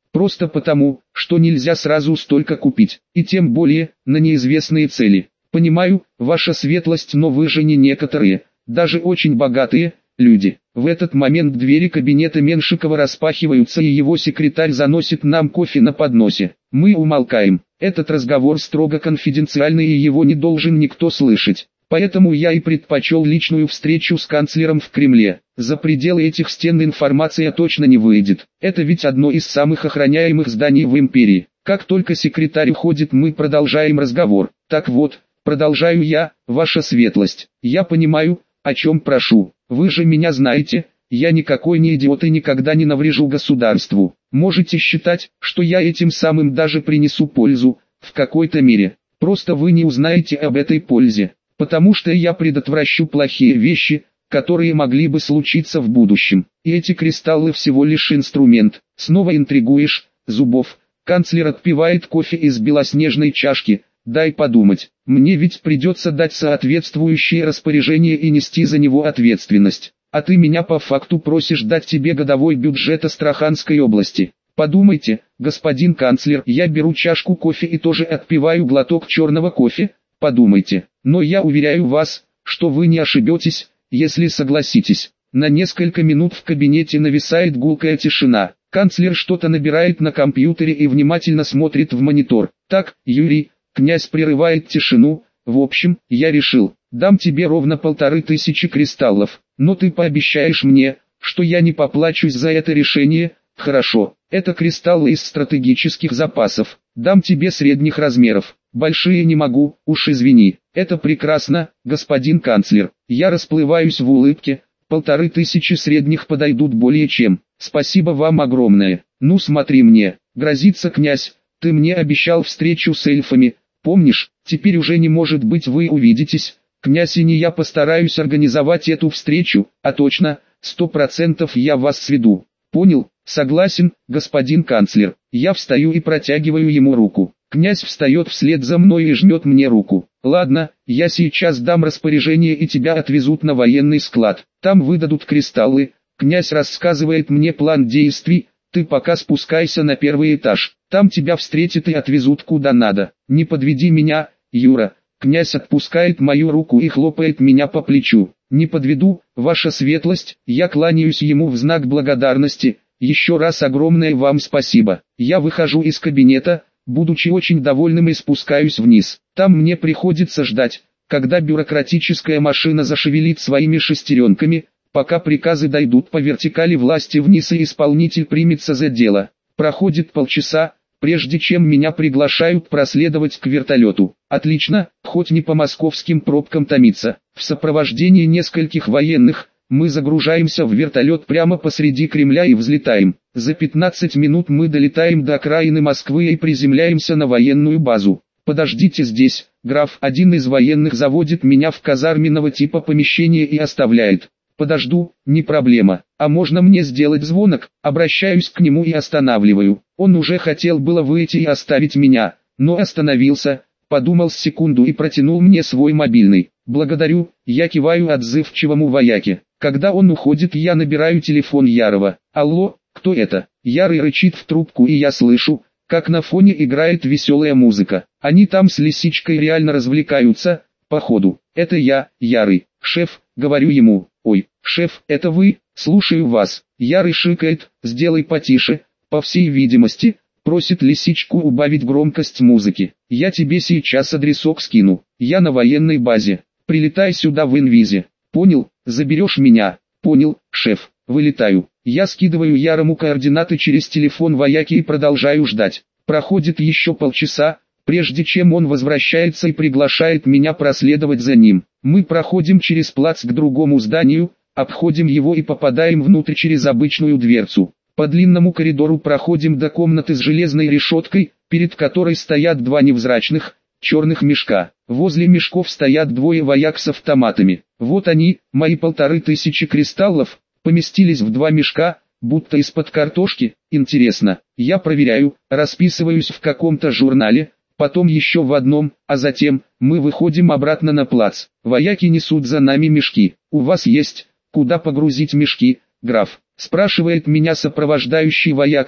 Просто потому, что нельзя сразу столько купить, и тем более, на неизвестные цели. Понимаю, ваша светлость, но вы же не некоторые, даже очень богатые, люди. В этот момент двери кабинета Меншикова распахиваются, и его секретарь заносит нам кофе на подносе. Мы умолкаем. Этот разговор строго конфиденциальный, и его не должен никто слышать. Поэтому я и предпочел личную встречу с канцлером в Кремле. За пределы этих стен информация точно не выйдет. Это ведь одно из самых охраняемых зданий в империи. Как только секретарь уходит, мы продолжаем разговор. Так вот, продолжаю я, ваша светлость. Я понимаю, о чем прошу. Вы же меня знаете, я никакой не идиот и никогда не наврежу государству. Можете считать, что я этим самым даже принесу пользу, в какой-то мере. Просто вы не узнаете об этой пользе, потому что я предотвращу плохие вещи, которые могли бы случиться в будущем. И эти кристаллы всего лишь инструмент. Снова интригуешь, Зубов. Канцлер отпивает кофе из белоснежной чашки. Дай подумать, мне ведь придется дать соответствующее распоряжение и нести за него ответственность. А ты меня по факту просишь дать тебе годовой бюджет Астраханской области. Подумайте, господин канцлер, я беру чашку кофе и тоже отпиваю глоток черного кофе. Подумайте, но я уверяю вас, что вы не ошибетесь, если согласитесь. На несколько минут в кабинете нависает гулкая тишина. Канцлер что-то набирает на компьютере и внимательно смотрит в монитор. Так, Юрий, князь прерывает тишину. В общем, я решил, дам тебе ровно полторы тысячи кристаллов, но ты пообещаешь мне, что я не поплачусь за это решение. Хорошо, это кристаллы из стратегических запасов. Дам тебе средних размеров. Большие не могу, уж извини. Это прекрасно, господин канцлер. Я расплываюсь в улыбке. Полторы тысячи средних подойдут более чем. Спасибо вам огромное. Ну смотри мне, грозится князь. Ты мне обещал встречу с эльфами. Помнишь, теперь уже не может быть, вы увидитесь. Князь и не я постараюсь организовать эту встречу, а точно, сто процентов я вас сведу. Понял? Согласен, господин канцлер. Я встаю и протягиваю ему руку. Князь встает вслед за мной и жмет мне руку. Ладно, я сейчас дам распоряжение и тебя отвезут на военный склад. Там выдадут кристаллы. Князь рассказывает мне план действий. Ты пока спускайся на первый этаж. Там тебя встретят и отвезут куда надо. Не подведи меня, Юра. Князь отпускает мою руку и хлопает меня по плечу. Не подведу, ваша светлость. Я кланяюсь ему в знак благодарности. Еще раз огромное вам спасибо. Я выхожу из кабинета, будучи очень довольным, и спускаюсь вниз. Там мне приходится ждать, когда бюрократическая машина зашевелит своими шестеренками, пока приказы дойдут по вертикали власти вниз и исполнитель примется за дело. Проходит полчаса, прежде чем меня приглашают проследовать к вертолету. Отлично, хоть не по московским пробкам томиться. В сопровождении нескольких военных, мы загружаемся в вертолет прямо посреди Кремля и взлетаем. За пятнадцать минут мы долетаем до окраины Москвы и приземляемся на военную базу. Подождите здесь, граф. Один из военных заводит меня в казарменного типа помещение и оставляет. Подожду, не проблема. А можно мне сделать звонок? Обращаюсь к нему и останавливаю. Он уже хотел было выйти и оставить меня, но остановился, подумал секунду и протянул мне свой мобильный. Благодарю, я киваю отзывчивому вояке. Когда он уходит, я набираю телефон Ярова. Алло, кто это? Ярый рычит в трубку, и я слышу, как на фоне играет веселая музыка. Они там с лисичкой реально развлекаются, походу. Это я, Ярый. Шеф, говорю ему. Ой, шеф, это вы? Слушаю вас. Ярый шикает, сделай потише. По всей видимости, просит лисичку убавить громкость музыки. Я тебе сейчас адресок скину. Я на военной базе. Прилетай сюда в инвизе. Понял? Заберешь меня? Понял, шеф. Вылетаю. Я скидываю Ярому координаты через телефон вояки и продолжаю ждать. Проходит еще полчаса, прежде чем он возвращается и приглашает меня проследовать за ним. Мы проходим через плац к другому зданию, обходим его и попадаем внутрь через обычную дверцу. По длинному коридору проходим до комнаты с железной решеткой, перед которой стоят два невзрачных, черных мешка. Возле мешков стоят двое вояк с автоматами. Вот они, мои полторы тысячи кристаллов, поместились в два мешка, будто из-под картошки. Интересно, я проверяю, расписываюсь в каком-то журнале, потом еще в одном, а затем, мы выходим обратно на плац. Вояки несут за нами мешки. У вас есть, куда погрузить мешки, граф? Спрашивает меня сопровождающий вояка,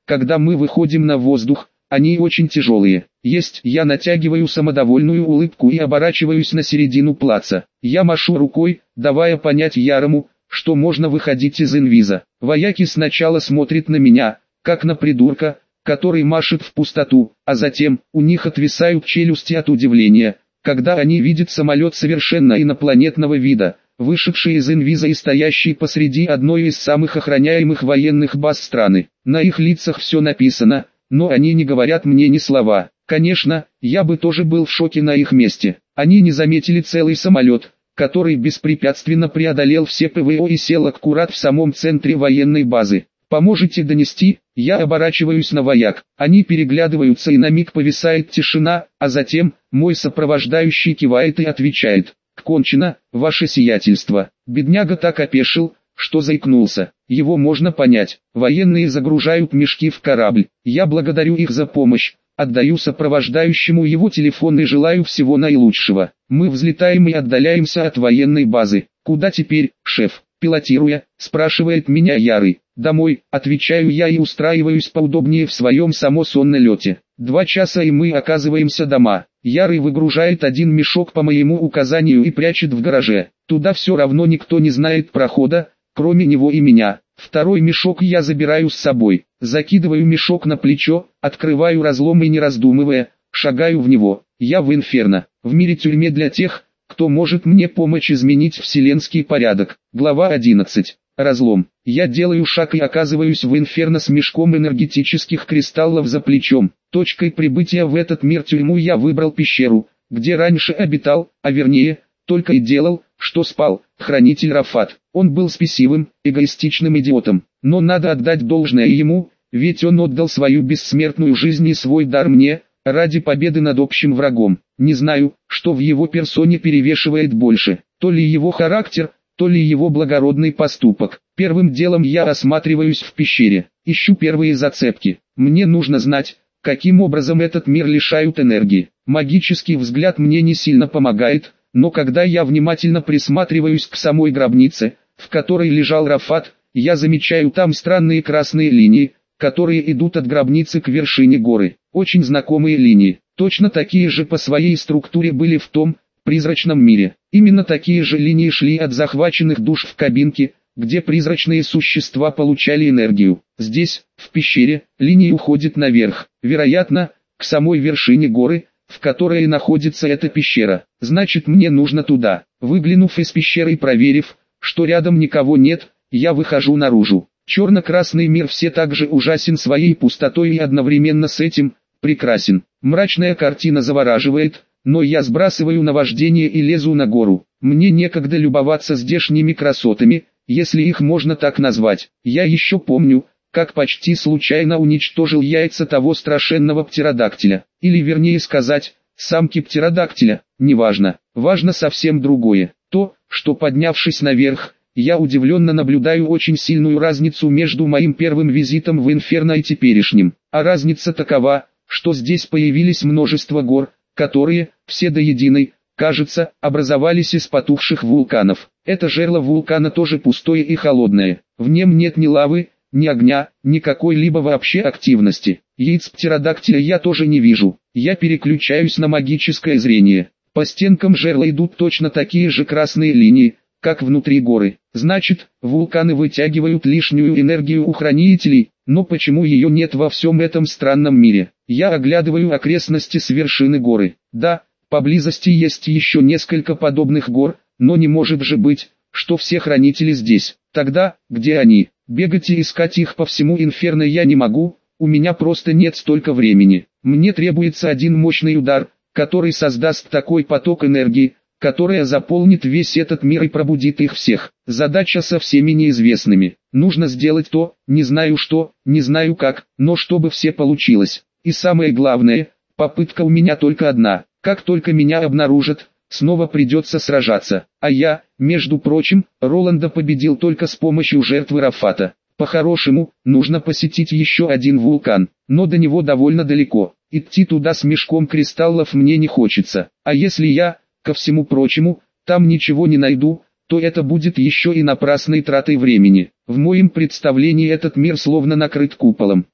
когда мы выходим на воздух, они очень тяжелые. Есть, я натягиваю самодовольную улыбку и оборачиваюсь на середину плаца. Я машу рукой, давая понять Ярому, что можно выходить из инвиза. Вояки сначала смотрят на меня, как на придурка, который машет в пустоту, а затем, у них отвисают челюсти от удивления, когда они видят самолет совершенно инопланетного вида, вышедший из инвиза и стоящий посреди одной из самых охраняемых военных баз страны. На их лицах все написано, но они не говорят мне ни слова. Конечно, я бы тоже был в шоке на их месте. Они не заметили целый самолет, который беспрепятственно преодолел все ПВО и сел аккурат в самом центре военной базы. «Поможете донести?» Я оборачиваюсь на вояк. Они переглядываются, и на миг повисает тишина, а затем мой сопровождающий кивает и отвечает: «Кончено, ваше сиятельство». Бедняга так опешил, что заикнулся. Его можно понять. Военные загружают мешки в корабль. Я благодарю их за помощь, отдаю сопровождающему его телефон и желаю всего наилучшего. Мы взлетаем и отдаляемся от военной базы. «Куда теперь, шеф?» Пилотируя, спрашивает меня Ярый. «Домой», отвечаю я и устраиваюсь поудобнее в своем самосоннолете. Два часа и мы оказываемся дома. Ярый выгружает один мешок по моему указанию и прячет в гараже. Туда все равно никто не знает прохода, кроме него и меня. Второй мешок я забираю с собой. Закидываю мешок на плечо, открываю разлом и, не раздумывая, шагаю в него. Я в Инферно, в мире-тюрьме для тех, кто может мне помочь изменить вселенский порядок. Глава одиннадцать. Разлом. Я делаю шаг и оказываюсь в Инферно с мешком энергетических кристаллов за плечом. Точкой прибытия в этот мир-тюрьму я выбрал пещеру, где раньше обитал, а вернее, только и делал, что спал, хранитель Рафат. Он был спесивым, эгоистичным идиотом, но надо отдать должное ему, ведь он отдал свою бессмертную жизнь и свой дар мне, ради победы над общим врагом. Не знаю, что в его персоне перевешивает больше, то ли его характер, то ли его благородный поступок. Первым делом я осматриваюсь в пещере, ищу первые зацепки. Мне нужно знать, каким образом этот мир лишают энергии. Магический взгляд мне не сильно помогает, но когда я внимательно присматриваюсь к самой гробнице, в которой лежал Рафат, я замечаю там странные красные линии, которые идут от гробницы к вершине горы. Очень знакомые линии, точно такие же по своей структуре были в том призрачном мире. Именно такие же линии шли от захваченных душ в кабинке, где призрачные существа получали энергию. Здесь, в пещере, линии уходят наверх, вероятно, к самой вершине горы, в которой находится эта пещера. Значит, мне нужно туда. Выглянув из пещеры и проверив, что рядом никого нет, я выхожу наружу. Черно-красный мир все так же ужасен своей пустотой и одновременно с этим прекрасен. Мрачная картина завораживает, но я сбрасываю наваждение и лезу на гору. Мне некогда любоваться здешними красотами, если их можно так назвать. Я еще помню, как почти случайно уничтожил яйца того страшенного птеродактиля. Или вернее сказать, самки птеродактиля, неважно. Важно совсем другое. То, что, поднявшись наверх, я удивленно наблюдаю очень сильную разницу между моим первым визитом в Инферно и теперешним. А разница такова, что здесь появились множество гор, которые, все до единой, кажется, образовались из потухших вулканов. Это жерло вулкана тоже пустое и холодное. В нем нет ни лавы, ни огня, ни какой-либо вообще активности. Яиц птеродактиля я тоже не вижу. Я переключаюсь на магическое зрение. По стенкам жерла идут точно такие же красные линии, как внутри горы. Значит, вулканы вытягивают лишнюю энергию у хранителей, но почему ее нет во всем этом странном мире? Я оглядываю окрестности с вершины горы. Да, поблизости есть еще несколько подобных гор, но не может же быть, что все хранители здесь. Тогда, где они? Бегать и искать их по всему Инферно я не могу, у меня просто нет столько времени. Мне требуется один мощный удар, который создаст такой поток энергии, которая заполнит весь этот мир и пробудит их всех. Задача со всеми неизвестными. Нужно сделать то, не знаю что, не знаю как, но чтобы все получилось. И самое главное, попытка у меня только одна. Как только меня обнаружат, снова придется сражаться. А я, между прочим, Роланда победил только с помощью жертвы Рафата. По-хорошему, нужно посетить еще один вулкан, но до него довольно далеко. Идти туда с мешком кристаллов мне не хочется. А если я, ко всему прочему, там ничего не найду, то это будет еще и напрасной тратой времени. В моем представлении этот мир словно накрыт куполом.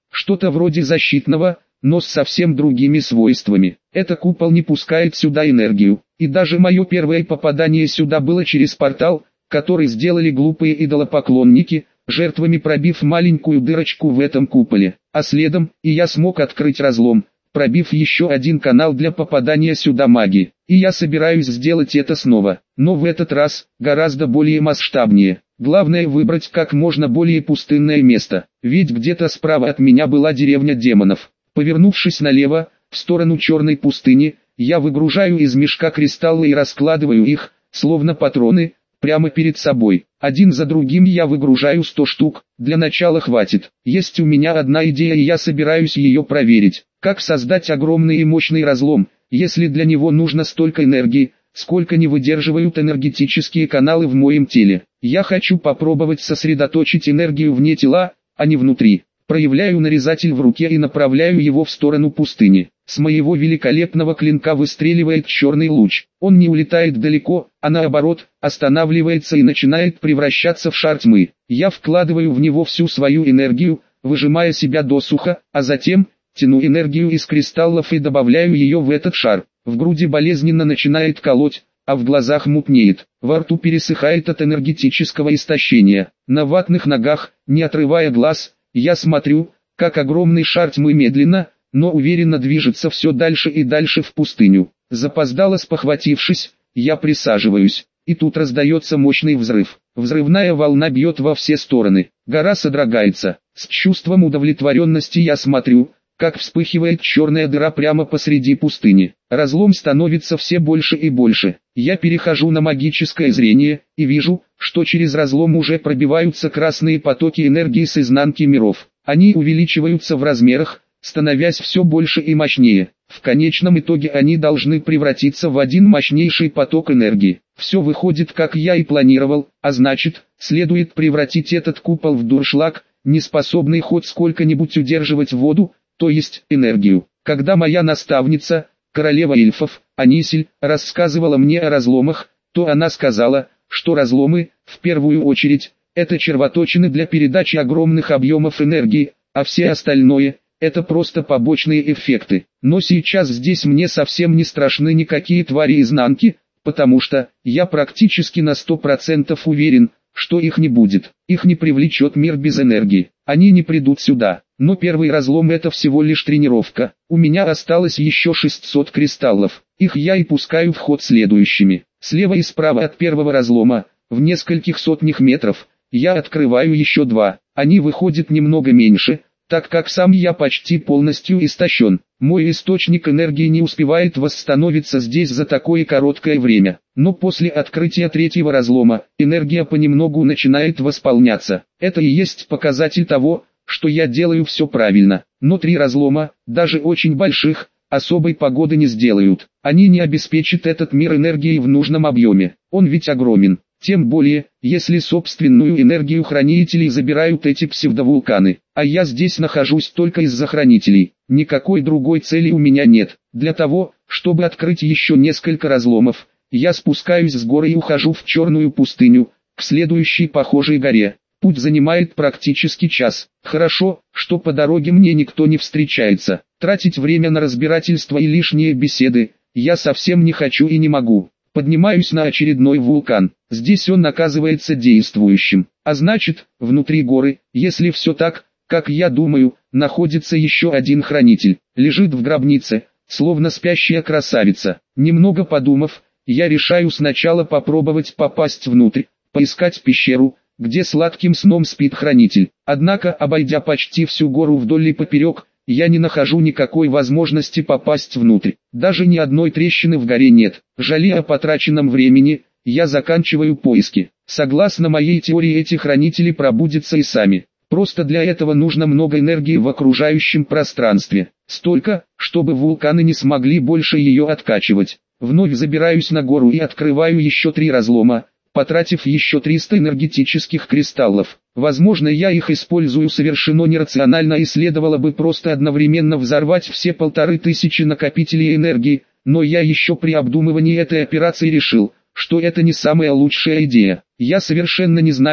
Что-то вроде защитного, но с совсем другими свойствами. Этот купол не пускает сюда энергию. И даже мое первое попадание сюда было через портал, который сделали глупые идолопоклонники, жертвами пробив маленькую дырочку в этом куполе. А следом, и я смог открыть разлом, пробив еще один канал для попадания сюда магии. И я собираюсь сделать это снова, но в этот раз, гораздо более масштабнее. Главное выбрать как можно более пустынное место, ведь где-то справа от меня была деревня демонов. Повернувшись налево, в сторону черной пустыни, я выгружаю из мешка кристаллы и раскладываю их, словно патроны, прямо перед собой. Один за другим я выгружаю сто штук, для начала хватит. Есть у меня одна идея и я собираюсь ее проверить. Как создать огромный и мощный разлом, если для него нужно столько энергии, сколько не выдерживают энергетические каналы в моем теле. Я хочу попробовать сосредоточить энергию вне тела, а не внутри. Проявляю нарезатель в руке и направляю его в сторону пустыни. С моего великолепного клинка выстреливает черный луч. Он не улетает далеко, а наоборот, останавливается и начинает превращаться в шар тьмы. Я вкладываю в него всю свою энергию, выжимая себя досуха, а затем тяну энергию из кристаллов и добавляю ее в этот шар. В груди болезненно начинает колоть, а в глазах мутнеет. Во рту пересыхает от энергетического истощения. На ватных ногах, не отрывая глаз, я смотрю, как огромный шар тьмы медленно, но уверенно движется все дальше и дальше в пустыню. Запоздало спохватившись, я присаживаюсь, и тут раздается мощный взрыв. Взрывная волна бьет во все стороны. Гора содрогается. С чувством удовлетворенности я смотрю, как вспыхивает черная дыра прямо посреди пустыни. Разлом становится все больше и больше. Я перехожу на магическое зрение, и вижу, что через разлом уже пробиваются красные потоки энергии с изнанки миров. Они увеличиваются в размерах, становясь все больше и мощнее. В конечном итоге они должны превратиться в один мощнейший поток энергии. Все выходит как я и планировал, а значит, следует превратить этот купол в дуршлаг, не способный хоть сколько-нибудь удерживать воду, то есть энергию. Когда моя наставница, королева эльфов, Анисиль, рассказывала мне о разломах, то она сказала, что разломы, в первую очередь, это червоточины для передачи огромных объемов энергии, а все остальное – это просто побочные эффекты. Но сейчас здесь мне совсем не страшны никакие твари изнанки, потому что, я практически на сто процентов уверен, что их не будет. Их не привлечет мир без энергии. Они не придут сюда. Но первый разлом это всего лишь тренировка. У меня осталось еще шестьсот кристаллов. Их я и пускаю в ход следующими. Слева и справа от первого разлома, в нескольких сотнях метров, я открываю еще два. Они выходят немного меньше, так как сам я почти полностью истощен. Мой источник энергии не успевает восстановиться здесь за такое короткое время. Но после открытия третьего разлома, энергия понемногу начинает восполняться. Это и есть показатель того, что я делаю все правильно. Но три разлома, даже очень больших, особой погоды не сделают. Они не обеспечат этот мир энергией в нужном объеме. Он ведь огромен. Тем более, если собственную энергию хранителей забирают эти псевдовулканы. А я здесь нахожусь только из-за хранителей. Никакой другой цели у меня нет. Для того, чтобы открыть еще несколько разломов, я спускаюсь с горы и ухожу в черную пустыню, к следующей похожей горе. Путь занимает практически час. Хорошо, что по дороге мне никто не встречается. Тратить время на разбирательство и лишние беседы я совсем не хочу и не могу. Поднимаюсь на очередной вулкан. Здесь он оказывается действующим. А значит, внутри горы, если все так, как я думаю, находится еще один хранитель. Лежит в гробнице, словно спящая красавица. Немного подумав, я решаю сначала попробовать попасть внутрь, поискать пещеру, где сладким сном спит хранитель. Однако, обойдя почти всю гору вдоль и поперек, я не нахожу никакой возможности попасть внутрь. Даже ни одной трещины в горе нет. Жалея о потраченном времени, я заканчиваю поиски. Согласно моей теории, эти хранители пробудятся и сами. Просто для этого нужно много энергии в окружающем пространстве. Столько, чтобы вулканы не смогли больше ее откачивать. Вновь забираюсь на гору и открываю еще три разлома, потратив еще триста энергетических кристаллов. Возможно, я их использую совершенно нерационально и следовало бы просто одновременно взорвать все полторы тысячи накопителей энергии, но я еще при обдумывании этой операции решил, что это не самая лучшая идея. Я совершенно не знаю,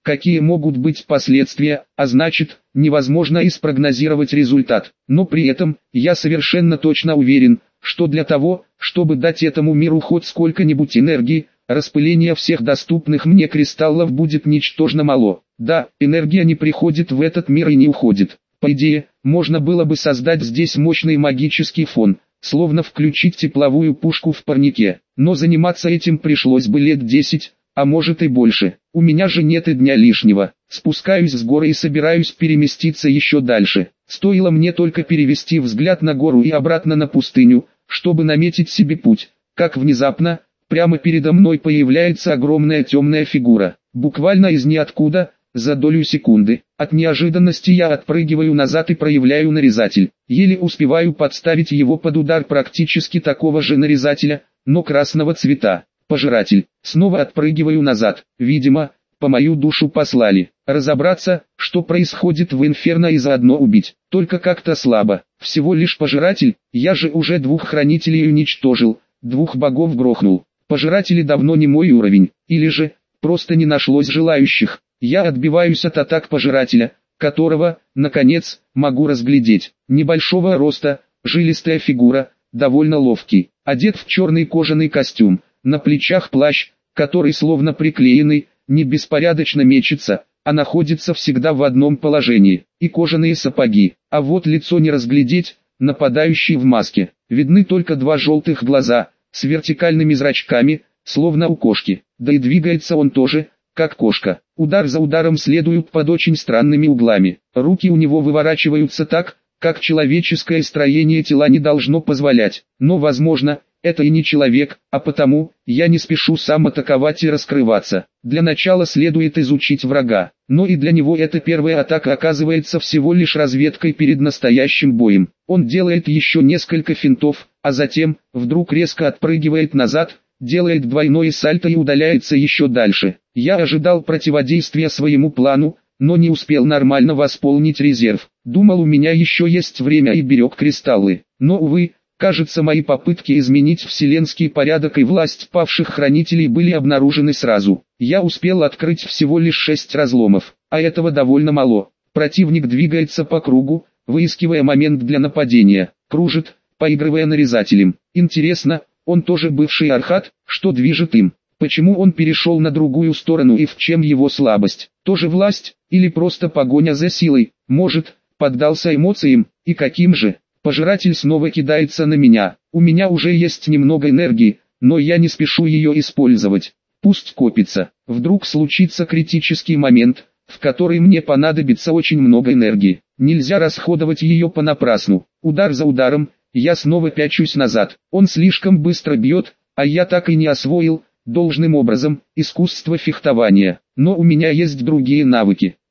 какие могут быть последствия, а значит, невозможно и спрогнозировать результат. Но при этом, я совершенно точно уверен, что для того, чтобы дать этому миру хоть сколько-нибудь энергии, распыление всех доступных мне кристаллов будет ничтожно мало. Да, энергия не приходит в этот мир и не уходит. По идее, можно было бы создать здесь мощный магический фон, словно включить тепловую пушку в парнике. Но заниматься этим пришлось бы лет десять, а может и больше. У меня же нет и дня лишнего. Спускаюсь с горы и собираюсь переместиться еще дальше. Стоило мне только перевести взгляд на гору и обратно на пустыню, чтобы наметить себе путь, как внезапно, прямо передо мной появляется огромная темная фигура. Буквально из ниоткуда, за долю секунды. От неожиданности я отпрыгиваю назад и проявляю нарезатель. Еле успеваю подставить его под удар практически такого же нарезателя, но красного цвета. Пожиратель. Снова отпрыгиваю назад. Видимо, по мою душу послали. Разобраться, что происходит в Инферно, и заодно убить. Только как-то слабо. Всего лишь пожиратель, я же уже двух хранителей уничтожил, двух богов грохнул. Пожиратели давно не мой уровень. Или же, просто не нашлось желающих. Я отбиваюсь от атак пожирателя, которого, наконец, могу разглядеть. Небольшого роста, жилистая фигура, довольно ловкий. Одет в черный кожаный костюм. На плечах плащ, который словно приклеенный, не беспорядочно мечется, а находится всегда в одном положении, и кожаные сапоги. А вот лицо не разглядеть, нападающий в маске. Видны только два желтых глаза, с вертикальными зрачками, словно у кошки. Да и двигается он тоже, как кошка. Удар за ударом следуют под очень странными углами. Руки у него выворачиваются так, как человеческое строение тела не должно позволять. Но возможно, это и не человек, а потому, я не спешу сам атаковать и раскрываться. Для начала следует изучить врага. Но и для него эта первая атака оказывается всего лишь разведкой перед настоящим боем. Он делает еще несколько финтов, а затем, вдруг резко отпрыгивает назад, делает двойное сальто и удаляется еще дальше. Я ожидал противодействия своему плану, но не успел нормально восполнить резерв. Думал, у меня еще есть время, и берег кристаллы. Но увы, кажется, мои попытки изменить вселенский порядок и власть павших хранителей были обнаружены сразу. Я успел открыть всего лишь шесть разломов, а этого довольно мало. Противник двигается по кругу, выискивая момент для нападения, кружит, поигрывая нарезателем. Интересно, он тоже бывший архат, что движет им? Почему он перешел на другую сторону и в чем его слабость? Тоже власть, или просто погоня за силой? Может, поддался эмоциям, и каким же? Пожиратель снова кидается на меня. У меня уже есть немного энергии, но я не спешу ее использовать. Пусть копится. Вдруг случится критический момент, в который мне понадобится очень много энергии. Нельзя расходовать ее понапрасну. Удар за ударом, я снова пячусь назад. Он слишком быстро бьет, а я так и не освоил, должным образом, искусство фехтования. Но у меня есть другие навыки.